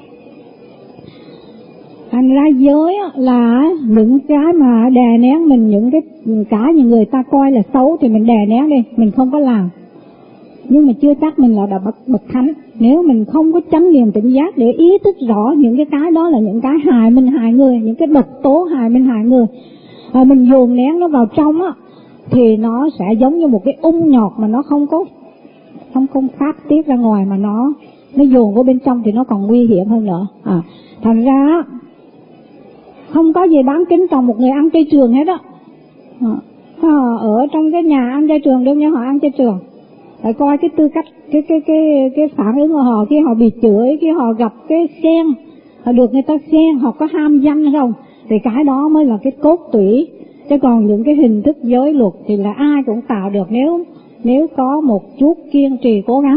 Thành ra giới là những cái mà đè nén mình, những cái cả những người ta coi là xấu thì mình đè nén đi, mình không có làm. Nhưng mà chưa chắc mình là đã bậc, bậc thánh. Nếu mình không có chánh niệm tỉnh giác để ý thức rõ những cái cái đó là những cái hại mình hại người, những cái độc tố hại mình hại người, à, mình dồn nén nó vào trong á, thì nó sẽ giống như một cái ung nhọt mà nó không có không không phát tiết ra ngoài, mà nó nó dồn vào bên trong thì nó còn nguy hiểm hơn nữa. À, thành ra không có gì đáng kính trọng một người ăn chay trường hết á. À, ở trong cái nhà ăn chay trường đương nhiên họ ăn chay trường, phải coi cái tư cách, cái cái cái cái phản ứng của họ khi họ bị chửi, khi họ gặp cái khen, họ được người ta khen, họ có ham danh không, thì cái đó mới là cái cốt tủy. Chứ còn những cái hình thức giới luật thì là ai cũng tạo được nếu nếu có một chút kiên trì cố gắng.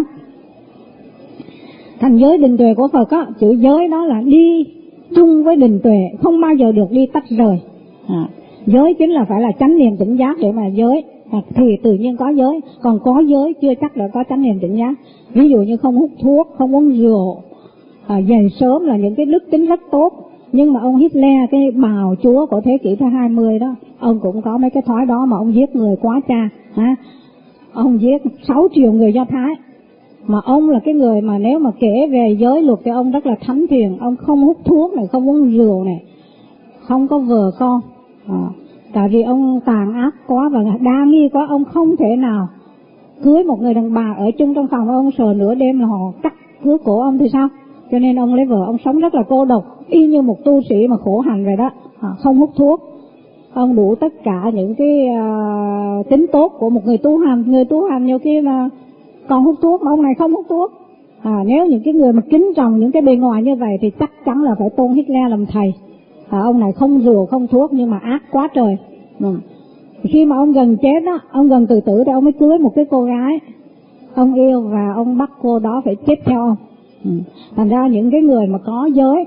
Thành giới định tuệ của Phật á, chữ giới đó là đi chung với định tuệ, không bao giờ được đi tách rời. À, giới chính là phải là chánh niệm tỉnh giác để mà giới, à, thì tự nhiên có giới, còn có giới chưa chắc đã có chánh niệm tỉnh giác. Ví dụ như không hút thuốc, không uống rượu, à, dậy sớm là những cái đức tính rất tốt. Nhưng mà ông Hitler, cái bào chúa của thế kỷ thứ hai mươi đó, ông cũng có mấy cái thói đó mà ông giết người quá cha. Ha? Ông giết sáu triệu người Do Thái. Mà ông là cái người mà nếu mà kể về giới luật thì ông rất là thánh thiện. Ông không hút thuốc này, không uống rượu này, không có vợ con. À, tại vì ông tàn ác quá và đa nghi quá, ông không thể nào cưới một người đàn bà ở chung trong phòng. Ông sợ nửa đêm là họ cắt cướp cổ ông thì sao. Cho nên ông lấy vợ, ông sống rất là cô độc, y như một tu sĩ mà khổ hạnh vậy đó. À, không hút thuốc, ông đủ tất cả những cái uh, tính tốt của một người tu hành. Người tu hành nhiều khi là còn hút thuốc mà ông này không hút thuốc. À, nếu những cái người mà kính trọng những cái bề ngoài như vậy thì chắc chắn là phải tôn Hitler làm thầy. À, ông này không rượu không thuốc nhưng mà ác quá trời. Ừ. Khi mà ông gần chết đó, ông gần tự tử thì ông mới cưới một cái cô gái ông yêu và ông bắt cô đó phải chết theo ông. Ừ. Thành ra những cái người mà có giới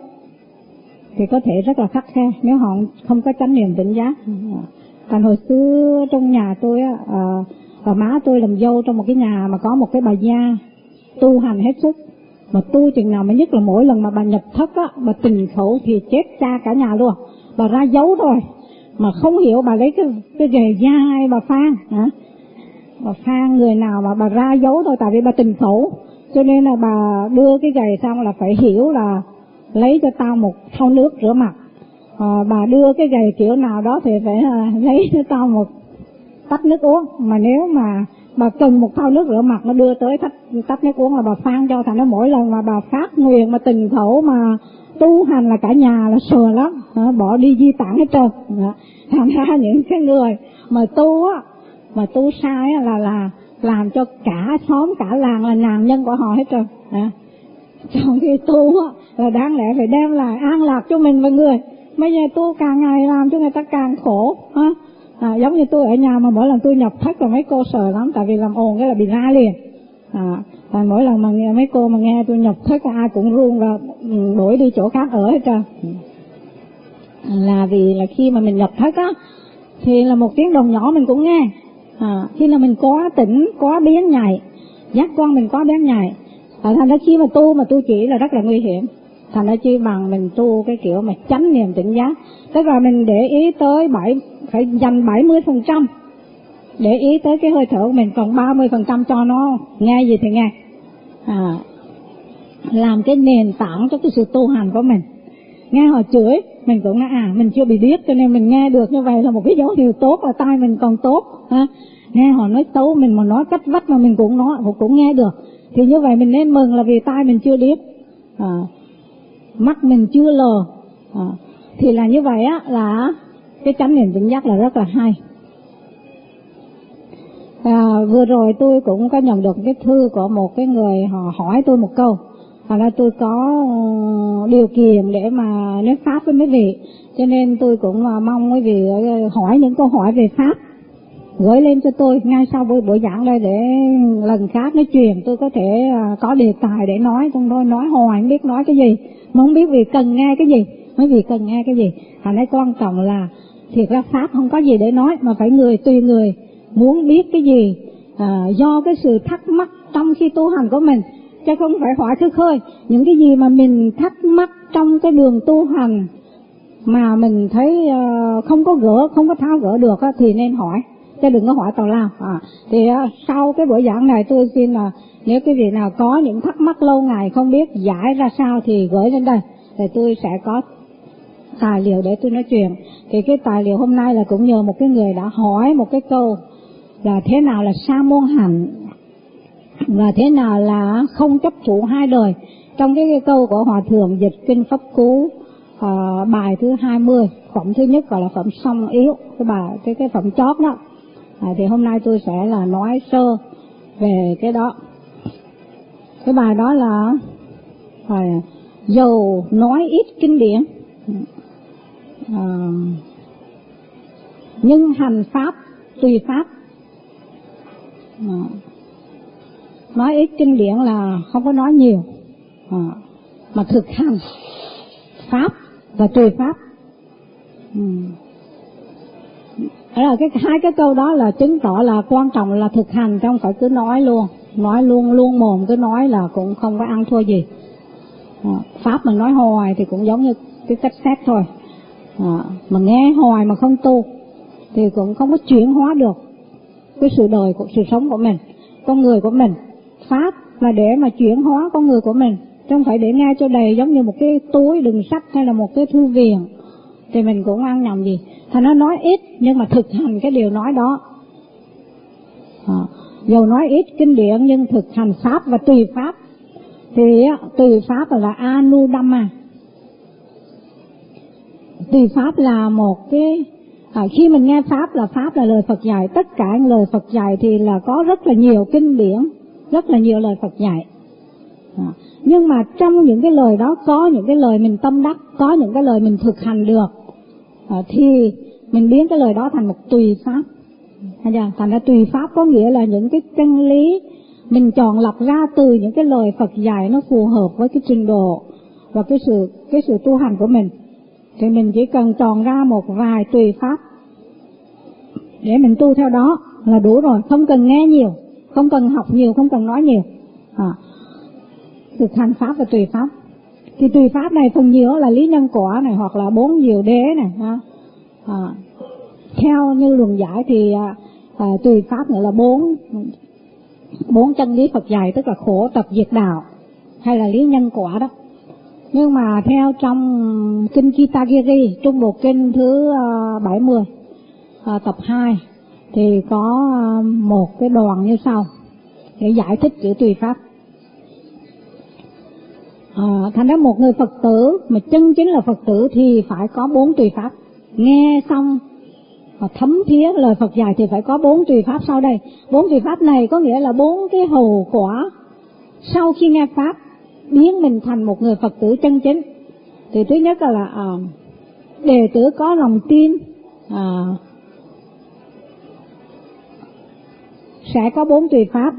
thì có thể rất là khắt khe nếu họ không có chánh niệm tỉnh giác. Ừ. Thành hồi xưa trong nhà tôi á, à, và má tôi làm dâu trong một cái nhà mà có một cái bà gia tu hành hết sức, mà tu chừng nào mà nhất là mỗi lần mà bà nhập thất á, bà tình khẩu thì chết cha cả nhà luôn. Bà ra dấu thôi mà không hiểu bà lấy cái cái ghề dai bà phan hả, bà phan người nào mà bà ra dấu thôi, tại vì bà tình khẩu cho nên là bà đưa cái ghề xong là phải hiểu là lấy cho tao một thau nước rửa mặt. À, bà đưa cái ghề kiểu nào đó thì phải uh, lấy cho tao một tách nước uống, mà nếu mà bà cần một thau nước rửa mặt nó đưa tới tách, tách nước uống là bà phan cho. Thành nó mỗi lần mà bà phát nguyện mà tình khẩu mà tu hành là cả nhà là sợ lắm, à, bỏ đi di tản hết trơn. À, thành ra những cái người mà tu á, mà tu sai á, là là làm cho cả xóm cả làng là nạn nhân của họ hết trơn. À, trong khi tu á, là đáng lẽ phải đem lại an lạc cho mình và người, bây giờ tu càng ngày làm cho người ta càng khổ. À, à, giống như tôi ở nhà mà mỗi lần tôi nhập thất là mấy cô sợ lắm, tại vì làm ồn cái là bị ra liền. À, tại mỗi lần mà nghe, mấy cô mà nghe tôi nhập thất ai cũng run và đổi đi chỗ khác ở hết trơn. Là vì là khi mà mình nhập thất á thì là một tiếng đồng nhỏ mình cũng nghe. À, khi là mình có tỉnh, có biến nhạy, giác quan mình có biến nhạy. À, thành ra khi mà tu mà tu chỉ là rất là nguy hiểm. Thành ra chi bằng mình tu cái kiểu mà chánh niệm tỉnh giác, tức là mình để ý tới bảy, phải dành bảy mươi phần trăm để ý tới cái hơi thở của mình, còn ba mươi phần trăm cho nó nghe gì thì nghe. À, làm cái nền tảng cho cái sự tu hành của mình. Nghe họ chửi mình cũng nói à mình chưa bị điếc cho nên mình nghe được như vậy là một cái dấu hiệu tốt, là tai mình còn tốt. Ha? Nghe họ nói xấu mình mà nói cách vách mà mình cũng nói cũng nghe được, thì như vậy mình nên mừng là vì tai mình chưa điếc, à, mắt mình chưa lờ, à, thì là như vậy á, là cái chánh niệm tỉnh giác là rất là hay. À, vừa rồi tôi cũng có nhận được cái thư của một cái người, họ hỏi tôi một câu, và là tôi có điều kiện để mà nói pháp với mấy vị, cho nên tôi cũng mong quý vị hỏi những câu hỏi về pháp gửi lên cho tôi ngay sau buổi buổi giảng đây, để lần khác nói chuyện tôi có thể có đề tài để nói. Trong tôi nói hoài không biết nói cái gì, mà không biết vì cần nghe cái gì, mấy vị cần nghe cái gì. Thành ra quan trọng là thiệt ra pháp không có gì để nói, mà phải người tùy người muốn biết cái gì, à, do cái sự thắc mắc trong khi tu hành của mình, chứ không phải hỏi khơi khơi. Những cái gì mà mình thắc mắc trong cái đường tu hành mà mình thấy uh, không có gỡ, không có tháo gỡ được á, thì nên hỏi, chứ đừng có hỏi tào lao. À, thì uh, sau cái buổi giảng này tôi xin là uh, nếu quý vị nào có những thắc mắc lâu ngày không biết giải ra sao thì gửi lên đây, thì tôi sẽ có tài liệu để tôi nói chuyện. Thì cái tài liệu hôm nay là cũng nhờ một cái người đã hỏi một cái câu là thế nào là sa môn hạnh và thế nào là không chấp thủ hai đời. Trong cái, cái câu của Hòa Thượng Dịch Kinh Pháp Cú, uh, bài thứ hai mươi, phẩm thứ nhất gọi là phẩm song yếu, cái bài cái cái phẩm chót đó. À, thì hôm nay tôi sẽ là nói sơ về cái đó. Cái bài đó là bài dầu nói ít kinh điển, à, nhưng hành pháp tùy pháp. À, nói ít kinh điển là không có nói nhiều, à, mà thực hành pháp và tùy pháp. Ừ. Đó là cái hai cái câu đó là chứng tỏ là quan trọng là thực hành, chứ không phải cứ nói luôn, nói luôn luôn mồm cứ nói là cũng không có ăn thua gì. À, pháp mà nói hoài thì cũng giống như cái cassette thôi, à, mà nghe hoài mà không tu thì cũng không có chuyển hóa được cái sự đời của sự sống của mình, con người của mình. Pháp là để mà chuyển hóa con người của mình, chứ không phải để nghe cho đầy giống như một cái túi đựng sách hay là một cái thư viện, thì mình cũng ăn nhầm gì. Thành nó nói ít nhưng mà thực hành cái điều nói đó. À, dầu nói ít kinh điển nhưng thực hành pháp và tùy pháp. Thì tùy pháp là Anudhamma. Tùy pháp là một cái, à, khi mình nghe pháp là pháp là lời Phật dạy, tất cả những lời Phật dạy thì là có rất là nhiều kinh điển, rất là nhiều lời Phật dạy. À, nhưng mà trong những cái lời đó có những cái lời mình tâm đắc, có những cái lời mình thực hành được, à, thì mình biến cái lời đó thành một tùy pháp. Thành ra tùy pháp có nghĩa là những cái chân lý mình chọn lọc ra từ những cái lời Phật dạy nó phù hợp với cái trình độ và cái sự cái sự tu hành của mình, thì mình chỉ cần chọn ra một vài tùy pháp để mình tu theo đó là đủ rồi, không cần nghe nhiều, không cần học nhiều, không cần nói nhiều. À, thực hành pháp và tùy pháp. Thì tùy pháp này phần nhiều là lý nhân quả này, hoặc là bốn diệu đế này. Ha. À, theo như luận giải thì à, à, tùy pháp nữa là bốn bốn chân lý Phật dạy, tức là khổ tập diệt đạo hay là lý nhân quả đó. Nhưng mà theo trong kinh Kitagiri, trung bộ kinh thứ uh, bảy mươi, uh, tập hai, thì có uh, một cái đoạn như sau để giải thích chữ tùy pháp. À, thành ra một người Phật tử mà chân chính là Phật tử thì phải có bốn tùy pháp. Nghe xong và thấm thía lời Phật dạy thì phải có bốn tùy pháp sau đây. Bốn tùy pháp này có nghĩa là bốn cái hậu quả sau khi nghe pháp biến mình thành một người Phật tử chân chính. Thì thứ nhất là à, đệ tử có lòng tin, à, sẽ có bốn tùy pháp.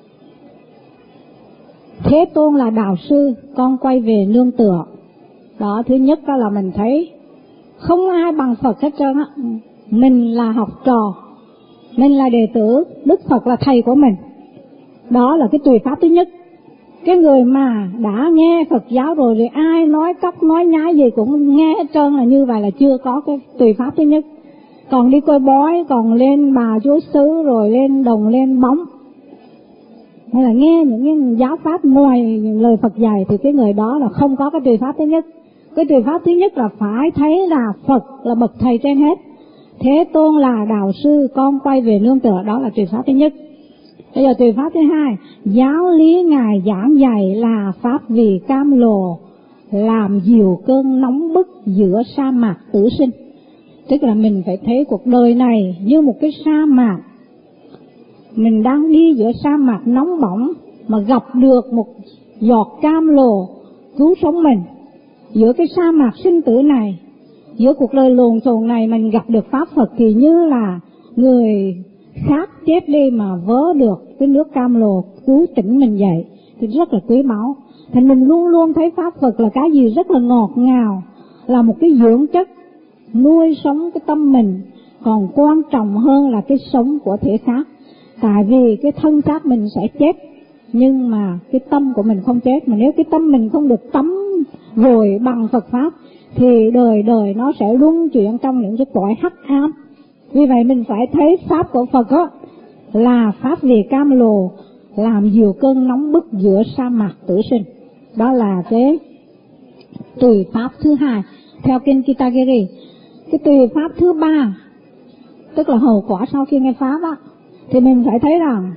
Thế Tôn là đạo sư, con quay về nương tựa. Đó, thứ nhất đó là mình thấy không ai bằng Phật hết trơn á. Mình là học trò, mình là đệ tử, Đức Phật là thầy của mình. Đó là cái tùy pháp thứ nhất. Cái người mà đã nghe Phật giáo rồi thì ai nói cóc nói nhái gì cũng nghe hết trơn là như vậy là chưa có cái tùy pháp thứ nhất. Còn đi coi bói, còn lên bà chúa xứ, rồi lên đồng lên bóng, hay là nghe những cái giáo pháp ngoài lời Phật dạy thì cái người đó là không có cái tùy pháp thứ nhất. Cái tùy pháp thứ nhất là phải thấy là Phật là bậc thầy trên hết, Thế Tôn là đạo sư, con quay về nương tựa. Đó là tùy pháp thứ nhất. Bây giờ tùy pháp thứ hai, giáo lý Ngài giảng dạy là pháp vì cam lồ, làm dịu cơn nóng bức giữa sa mạc tử sinh. Tức là mình phải thấy cuộc đời này như một cái sa mạc. Mình đang đi giữa sa mạc nóng bỏng mà gặp được một giọt cam lồ cứu sống mình. Giữa cái sa mạc sinh tử này, giữa cuộc đời lộn xộn này, mình gặp được pháp Phật thì như là người khác chết đi mà vớ được cái nước cam lồ cứu tỉnh mình dậy, thì rất là quý báu. Thành mình luôn luôn thấy pháp Phật là cái gì rất là ngọt ngào, là một cái dưỡng chất nuôi sống cái tâm mình, còn quan trọng hơn là cái sống của thể xác. Tại vì cái thân xác mình sẽ chết, nhưng mà cái tâm của mình không chết. Mà nếu cái tâm mình không được tắm rồi bằng Phật pháp thì đời đời nó sẽ luân chuyển trong những cái cõi hắc ám. Vì vậy mình phải thấy pháp của Phật đó là pháp về cam lồ, làm dịu cơn nóng bức giữa sa mạc tử sinh. Đó là cái tùy pháp thứ hai theo kinh Kitagiri. Cái tùy pháp thứ ba, tức là hậu quả sau khi nghe pháp á, thì mình phải thấy rằng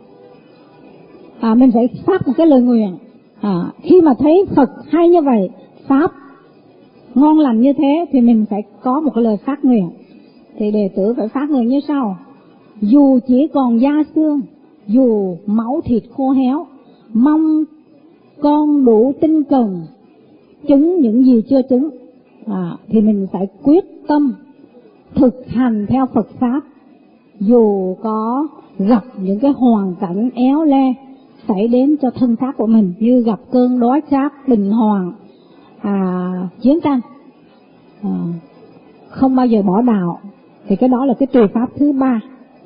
à, mình phải phát một cái lời nguyện. À, khi mà thấy Phật hay như vậy, pháp ngon lành như thế, thì mình phải có một cái lời phát nguyện. Thì đệ tử phải phát nguyện như sau: dù chỉ còn da xương, dù máu thịt khô héo, mong con đủ tinh cần chứng những gì chưa chứng. À, thì mình phải quyết tâm thực hành theo Phật pháp, dù có gặp những cái hoàn cảnh éo le xảy đến cho thân xác của mình, như gặp cơn đói khát, bệnh hoạn, à, chiến tranh, à, không bao giờ bỏ đạo. Thì cái đó là cái tùy pháp thứ ba.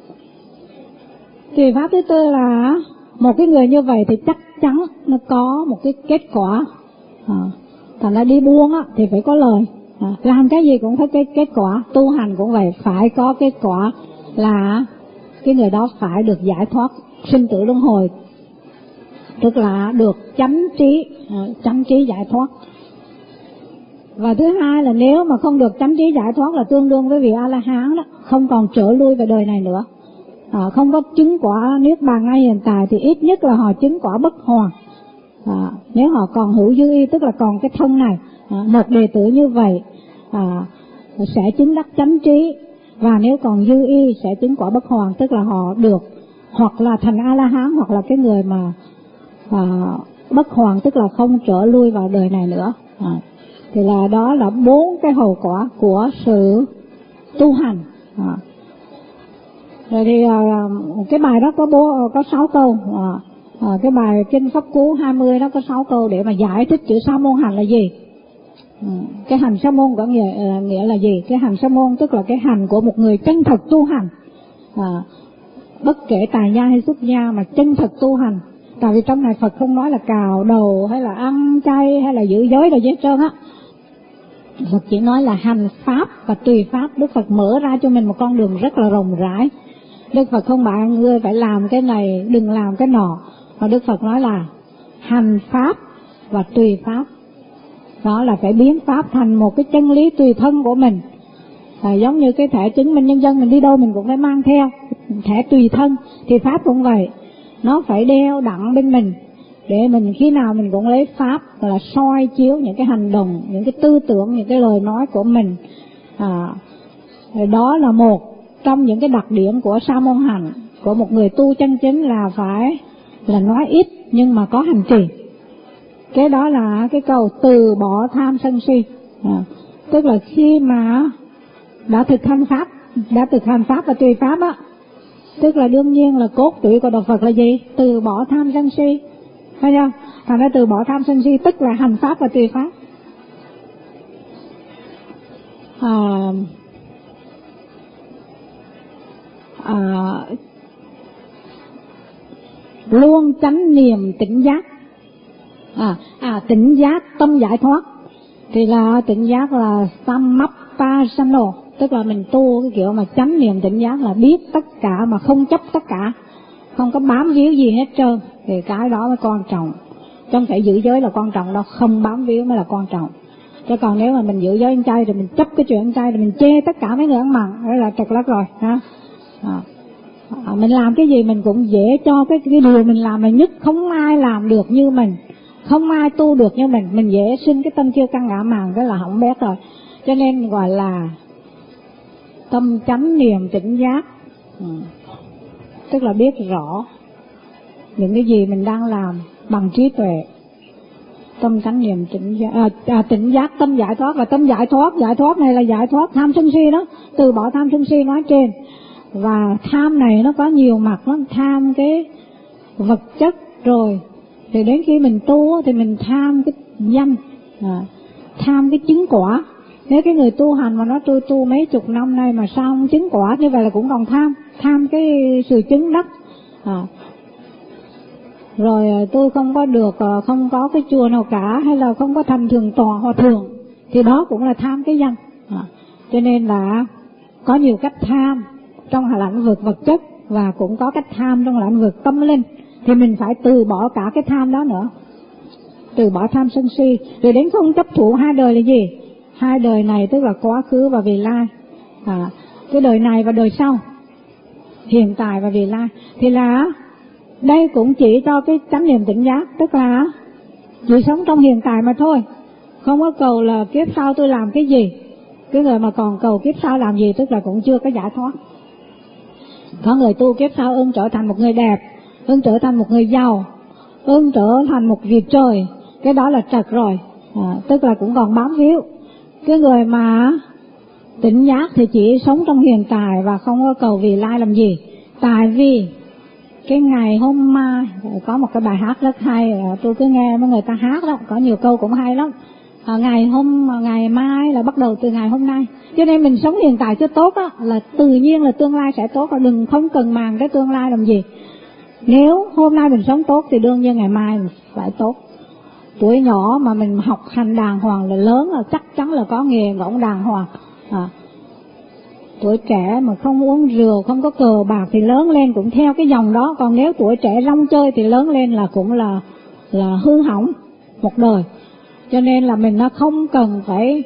Tùy pháp thứ tư là một cái người như vậy thì chắc chắn nó có một cái kết quả. À, thành ra đi buôn á thì phải có lời, à, làm cái gì cũng phải cái kết quả. Tu hành cũng vậy, phải có kết quả là cái người đó phải được giải thoát sinh tử luân hồi, tức là được chánh trí, à, chánh trí giải thoát. Và thứ hai là nếu mà không được chánh trí giải thoát là tương đương với vị A-la-hán đó, không còn trở lui về đời này nữa, à, không có chứng quả niết bàn ngay hiện tại, thì ít nhất là họ chứng quả bất hoàn. À, nếu họ còn hữu dư y, tức là còn cái thân này, à, một đệ tử như vậy à, sẽ chứng đắc chánh trí. Và nếu còn dư y sẽ chứng quả bất hoàn, tức là họ được hoặc là thành A-la-hán, hoặc là cái người mà à, bất hoàn, tức là không trở lui vào đời này nữa. À, thì là đó là bốn cái hậu quả của sự tu hành. À, rồi thì à, cái bài đó có bố có sáu câu. À, à, cái bài kinh Pháp Cú hai mươi đó có sáu câu để mà giải thích chữ sa môn hành là gì. Ừ, cái hành sa môn có nghĩa, uh, nghĩa là gì? Cái hành sa môn tức là cái hành của một người chân thật tu hành, à, bất kể tài gia hay xuất gia mà chân thật tu hành. Tại vì trong này Phật không nói là cào đầu hay là ăn chay hay là giữ giới rồi hết trơn á. Phật chỉ nói là hành pháp và tùy pháp. Đức Phật mở ra cho mình một con đường rất là rộng rãi. Đức Phật không bảo ngươi phải làm cái này, đừng làm cái nọ, mà Đức Phật nói là hành pháp và tùy pháp. Đó là phải biến pháp thành một cái chân lý tùy thân của mình. À, giống như cái thẻ chứng minh nhân dân mình đi đâu mình cũng phải mang theo thẻ tùy thân, thì pháp cũng vậy, nó phải đeo đặng bên mình để mình khi nào mình cũng lấy pháp là soi chiếu những cái hành động, những cái tư tưởng, những cái lời nói của mình. À, đó là một trong những cái đặc điểm của sa môn hạnh, của một người tu chân chính, là phải là nói ít nhưng mà có hành trì. Cái đó là cái câu từ bỏ tham sân si. À, tức là khi mà đã thực hành pháp, đã thực hành pháp và tùy pháp á, tức là đương nhiên là cốt tủy của đạo Phật là gì? Từ bỏ tham sân si, thấy không? Thành ra từ bỏ tham sân si tức là hành pháp và tùy pháp. À, à, luôn chánh niệm tỉnh giác. À, à tỉnh giác tâm giải thoát thì là tỉnh giác là Samappasano, tức là mình tu cái kiểu mà chánh niệm tỉnh giác là biết tất cả mà không chấp tất cả, không có bám víu gì hết trơn, thì cái đó mới quan trọng. Trong phải giữ giới là quan trọng đâu, không bám víu mới là quan trọng. Chứ còn nếu mà mình giữ giới ăn chay rồi mình chấp cái chuyện ăn chay rồi mình chê tất cả mấy người ăn mặn, đó là trật lắc rồi ha. À, à, mình làm cái gì mình cũng dễ cho cái cái điều mình làm là nhất, không ai làm được như mình, không ai tu được như mình, mình dễ sinh cái tâm chưa căn ngã màng, cái là hỏng bét rồi. Cho nên gọi là tâm chánh niệm tỉnh giác, ừ. Tức là biết rõ những cái gì mình đang làm bằng trí tuệ. Tâm chánh niệm tỉnh giác, à, à, tỉnh giác tâm giải thoát, và tâm giải thoát, giải thoát này là giải thoát tham sân si đó, từ bỏ tham sân si nói trên. Và tham này nó có nhiều mặt lắm, tham cái vật chất rồi, thì đến khi mình tu thì mình tham cái danh, à, tham cái chứng quả. Nếu cái người tu hành mà nói tôi tu mấy chục năm nay mà sao không chứng quả, như vậy là cũng còn tham, tham cái sự chứng đắc. À, rồi tôi không có được, không có cái chùa nào cả, hay là không có thành thường tòa hòa thượng, thì đó cũng là tham cái danh. À, cho nên là có nhiều cách tham trong lĩnh vực vật chất và cũng có cách tham trong lĩnh vực tâm linh, thì mình phải từ bỏ cả cái tham đó nữa, từ bỏ tham sân si, rồi đến không chấp thủ hai đời là gì? Hai đời này tức là quá khứ và vị lai, à, cái đời này và đời sau, hiện tại và vị lai. Thì là đây cũng chỉ cho cái chánh niệm tỉnh giác, tức là chỉ sống trong hiện tại mà thôi, không có cầu là kiếp sau tôi làm cái gì. Cái người mà còn cầu kiếp sau làm gì tức là cũng chưa có giải thoát. Có người tu kiếp sau ưng trở thành một người đẹp, ưng trở thành một người giàu, ưng trở thành một vị trời, cái đó là trật rồi, à, tức là cũng còn bám víu. Cái người mà tỉnh giác thì chỉ sống trong hiện tại và không có cầu vị lai làm gì. Tại vì cái ngày hôm mai có một cái bài hát rất hay, tôi cứ nghe mấy người ta hát đó, có nhiều câu cũng hay lắm. À, ngày hôm ngày mai là bắt đầu từ ngày hôm nay, cho nên mình sống hiện tại cho tốt á, là tự nhiên là tương lai sẽ tốt, và đừng không cần màng cái tương lai làm gì. Nếu hôm nay mình sống tốt thì đương nhiên ngày mai mình phải tốt. Tuổi nhỏ mà mình học hành đàng hoàng là lớn là chắc chắn là có nghề ngỗng đàng hoàng. À, tuổi trẻ mà không uống rượu, không có cờ bạc thì lớn lên cũng theo cái dòng đó. Còn nếu tuổi trẻ rong chơi thì lớn lên là cũng là là hư hỏng một đời. Cho nên là mình nó không cần phải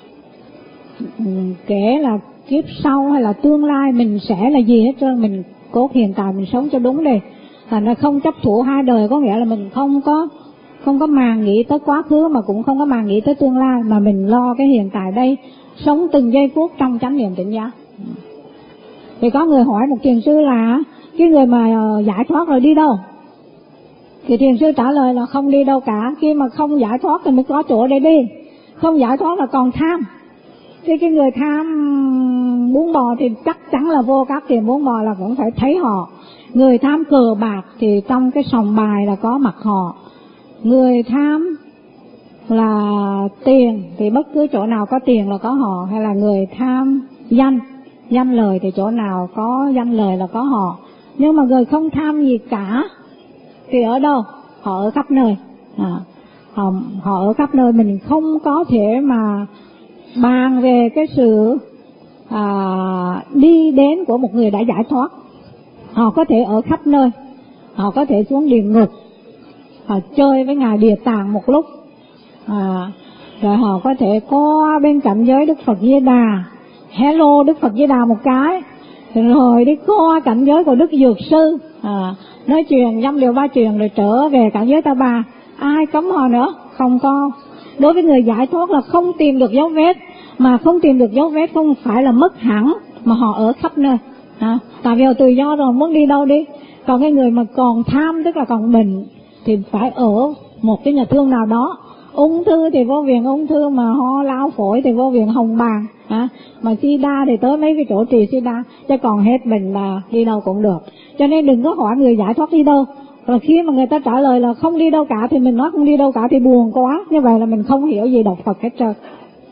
kể là kiếp sau hay là tương lai mình sẽ là gì hết trơn, mình cốt hiện tại mình sống cho đúng đi. Thành ra không chấp thủ hai đời, có nghĩa là mình không có không có màng nghĩ tới quá khứ mà cũng không có màng nghĩ tới tương lai, mà mình lo cái hiện tại đây, sống từng giây phút trong chánh niệm tỉnh giác. Thì có người hỏi một thiền sư là cái người mà giải thoát rồi đi đâu? Thì thiền sư trả lời là không đi đâu cả, khi mà không giải thoát thì mới có chỗ để đi, không giải thoát là còn tham. Thì cái người tham bún bò thì chắc chắn là vô các tiệm bún bò là cũng phải thấy họ. Người tham cờ bạc thì trong cái sòng bài là có mặt họ. Người tham là tiền thì bất cứ chỗ nào có tiền là có họ, hay là người tham danh, danh lời thì chỗ nào có danh lời là có họ. Nhưng mà người không tham gì cả thì ở đâu? Họ ở khắp nơi. À, họ, họ ở khắp nơi, mình không có thể mà bàn về cái sự à, đi đến của một người đã giải thoát. Họ có thể ở khắp nơi, họ có thể xuống địa ngục, họ chơi với ngài Địa Tạng một lúc, à, rồi họ có thể qua bên cạnh giới Đức Phật Di Đà, hello Đức Phật Di Đà một cái, rồi đi qua cảnh giới của Đức Dược Sư, à, nói chuyện dăm điều ba chuyện rồi trở về cảnh giới ta bà. Ai cấm họ nữa? Không có. Đối với người giải thoát là không tìm được dấu vết, mà không tìm được dấu vết không phải là mất hẳn, mà họ ở khắp nơi. À, tại vì họ tự do rồi, muốn đi đâu đi. Còn cái người mà còn tham, tức là còn bệnh, thì phải ở một cái nhà thương nào đó. Ung thư thì vô viện ung thư, mà ho lao phổi thì vô viện hồng bàng, à, mà sida thì tới mấy cái chỗ trị sida, chứ còn hết bệnh là đi đâu cũng được. Cho nên đừng có hỏi người giải thoát đi đâu, rồi khi mà người ta trả lời là không đi đâu cả thì mình nói không đi đâu cả thì buồn quá, như vậy là mình không hiểu gì đọc Phật hết trơn.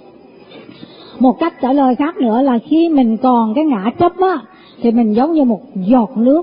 Một cách trả lời khác nữa là khi mình còn cái ngã chấp á, thì mình giống như một giọt nước,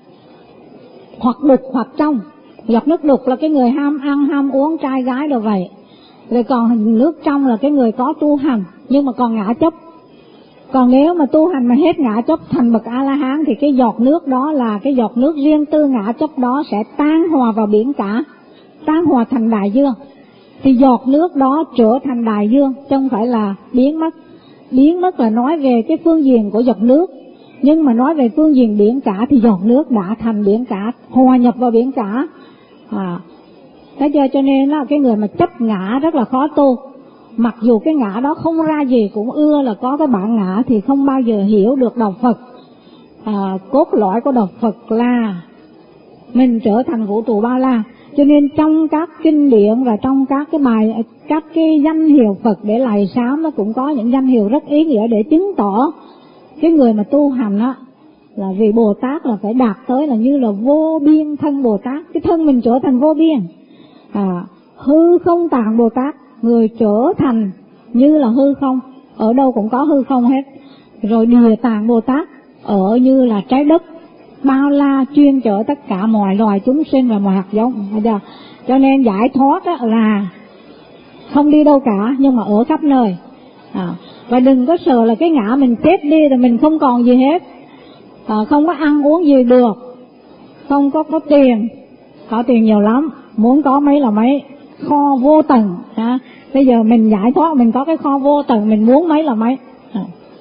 hoặc đục hoặc trong. Giọt nước đục là cái người ham ăn, ham uống, trai gái đồ vậy. Rồi còn nước trong là cái người có tu hành, nhưng mà còn ngã chấp. Còn nếu mà tu hành mà hết ngã chấp thành bậc A-la-hán thì cái giọt nước đó là cái giọt nước riêng tư ngã chấp đó sẽ tan hòa vào biển cả, tan hòa thành đại dương. Thì giọt nước đó trở thành đại dương, chứ không phải là biến mất. Biến mất là nói về cái phương diện của giọt nước, nhưng mà nói về phương diện biển cả thì giọt nước đã thành biển cả, hòa nhập vào biển cả. À, thế cho, cho nên là cái người mà chấp ngã rất là khó tu. Mặc dù cái ngã đó không ra gì cũng ưa là có cái bản ngã, thì không bao giờ hiểu được đạo Phật. À, cốt lõi của đạo Phật là mình trở thành vũ trụ bao la. Cho nên trong các kinh điển và trong các cái bài, các cái danh hiệu Phật để lạy sám nó cũng có những danh hiệu rất ý nghĩa để chứng tỏ cái người mà tu hành á, là vì Bồ Tát là phải đạt tới là như là vô biên thân Bồ Tát, cái thân mình trở thành vô biên. À, hư không tạng Bồ Tát, người trở thành như là hư không, ở đâu cũng có hư không hết. Rồi địa tạng Bồ Tát ở như là trái đất bao la, chuyên chở tất cả mọi loài chúng sinh và mọi hạt giống. Cho nên giải thoát là không đi đâu cả, nhưng mà ở khắp nơi. À, và đừng có sợ là cái ngã mình chết đi rồi mình không còn gì hết. À, không có ăn uống gì được, không có có tiền, có tiền nhiều lắm, muốn có mấy là mấy, kho vô tận. À, bây giờ mình giải thoát, mình có cái kho vô tận, mình muốn mấy là mấy. À,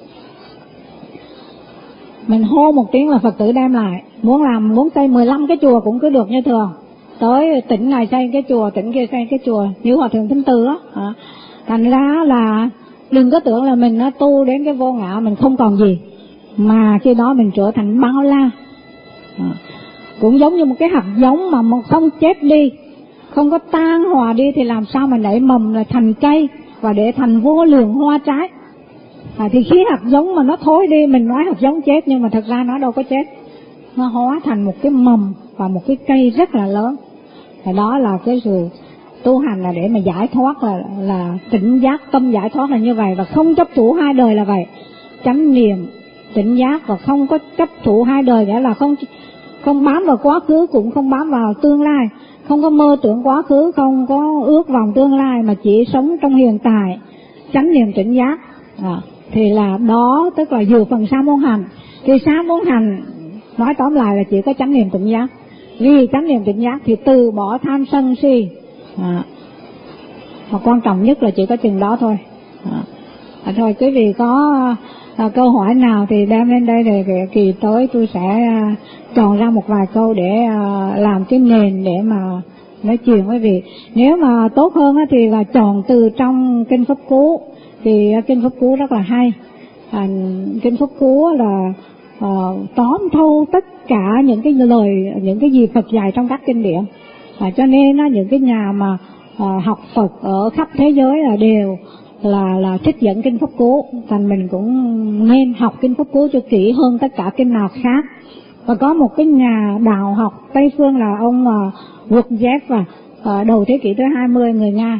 mình hô một tiếng là Phật tử đem lại. Muốn làm, muốn xây mười lăm cái chùa cũng cứ được như thường. Tới tỉnh này xây cái chùa, tỉnh kia xây cái chùa, như Hòa Thượng Thích Tư á. À, thành ra là đừng có tưởng là mình nó tu đến cái vô ngã mình không còn gì, mà khi đó mình trở thành bao la. À, cũng giống như một cái hạt giống mà một không chết đi, không có tan hòa đi thì làm sao mà nảy mầm là thành cây và để thành vô lượng hoa trái. À, thì khi hạt giống mà nó thối đi, mình nói hạt giống chết nhưng mà thật ra nó đâu có chết, nó hóa thành một cái mầm và một cái cây rất là lớn. Và đó là cái sự tu hành là để mà giải thoát, là là tỉnh giác tâm giải thoát là như vậy, và không chấp thủ hai đời là vậy. Chánh niệm tỉnh giác và không có chấp thủ hai đời, nghĩa là không không bám vào quá khứ cũng không bám vào tương lai, không có mơ tưởng quá khứ, không có ước vọng tương lai, mà chỉ sống trong hiện tại, chánh niệm tỉnh giác. À, thì là đó tức là vừa phần sa môn hành. Thì sa môn hành nói tóm lại là chỉ có chánh niệm tỉnh giác. Vì chánh niệm tỉnh giác thì từ bỏ tham sân si. À, và quan trọng nhất là chỉ có chừng đó thôi. À, à, thôi quý vị có à, câu hỏi nào thì đem lên đây, để kỳ tới tôi sẽ à, chọn ra một vài câu để à, làm cái nền để mà nói chuyện với vị. Nếu mà tốt hơn á, thì là chọn từ trong kinh Pháp Cú. Thì kinh Pháp Cú rất là hay. À, kinh Pháp Cú là à, tóm thâu tất cả những cái lời, những cái gì Phật dạy trong các kinh điển. À, cho nên á, những cái nhà mà à, học Phật ở khắp thế giới là đều là là trích dẫn kinh Pháp Cú. Thành mình cũng nên học kinh Pháp Cú cho kỹ hơn tất cả kinh nào khác. Và có một cái nhà đạo học Tây phương là ông uh, Gurdjieff, và uh, đầu thế kỷ thứ hai mươi, người Nga.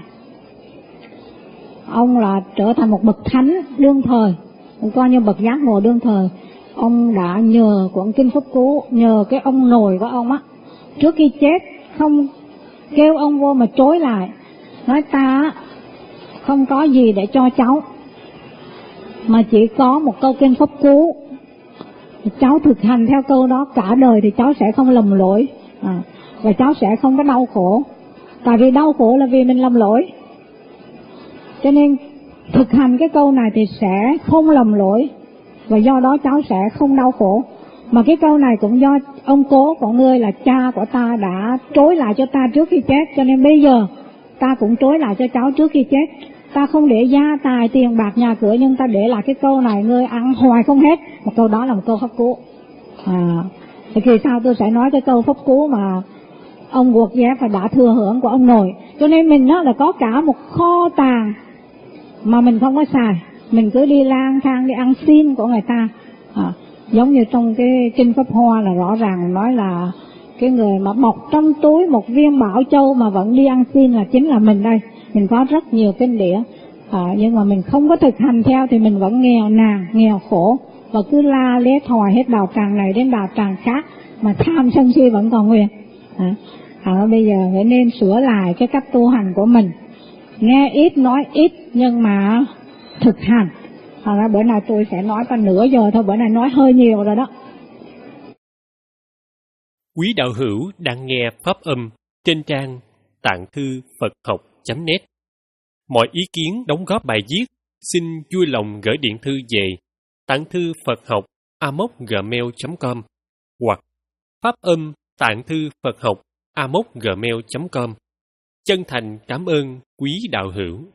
Ông là trở thành một bậc thánh đương thời, cũng coi như bậc giác ngộ đương thời. Ông đã nhờ cuốn kinh Pháp Cú, nhờ cái ông nội của ông á, trước khi chết không kêu ông vô mà chối lại, nói ta không có gì để cho cháu, mà chỉ có một câu kinh Pháp Cú, cháu thực hành theo câu đó cả đời thì cháu sẽ không lầm lỗi. À, và cháu sẽ không có đau khổ. Tại vì đau khổ là vì mình lầm lỗi, cho nên thực hành cái câu này thì sẽ không lầm lỗi, và do đó cháu sẽ không đau khổ. Mà cái câu này cũng do ông cố của ngươi là cha của ta đã trối lại cho ta trước khi chết, cho nên bây giờ ta cũng trối lại cho cháu trước khi chết. Ta không để gia tài tiền bạc nhà cửa, nhưng ta để lại cái câu này ngươi ăn hoài không hết. Một câu đó là một câu pháp cú. À, thì kỳ sau tôi sẽ nói cái câu pháp cú mà ông Guột Dép và đã thừa hưởng của ông nội. Cho nên mình đó là có cả một kho tàng mà mình không có xài, mình cứ đi lang thang đi ăn xin của người ta. À, giống như trong cái kinh Pháp Hoa là rõ ràng nói là cái người mà bọc trong túi một viên bảo châu mà vẫn đi ăn xin là chính là mình đây. Mình có rất nhiều kinh điển, à, nhưng mà mình không có thực hành theo thì mình vẫn nghèo nàn, nghèo khổ, và cứ la lế thòi hết đạo tràng này đến đạo tràng khác mà tham sân si vẫn còn nguyên. À, à, bây giờ phải nên sửa lại cái cách tu hành của mình, nghe ít nói ít nhưng mà thực hành. À, bữa nay tôi sẽ nói có nửa giờ thôi, bữa nay nói hơi nhiều rồi đó. Quý đạo hữu đang nghe pháp âm trên trang tạng thư Phật học chấm net. Mọi ý kiến đóng góp bài viết xin vui lòng gửi điện thư về tạng thư Phật học a m o c gmail chấm com hoặc pháp âm tạng thư Phật học a m o c gmail chấm com. Chân thành cảm ơn quý đạo hữu.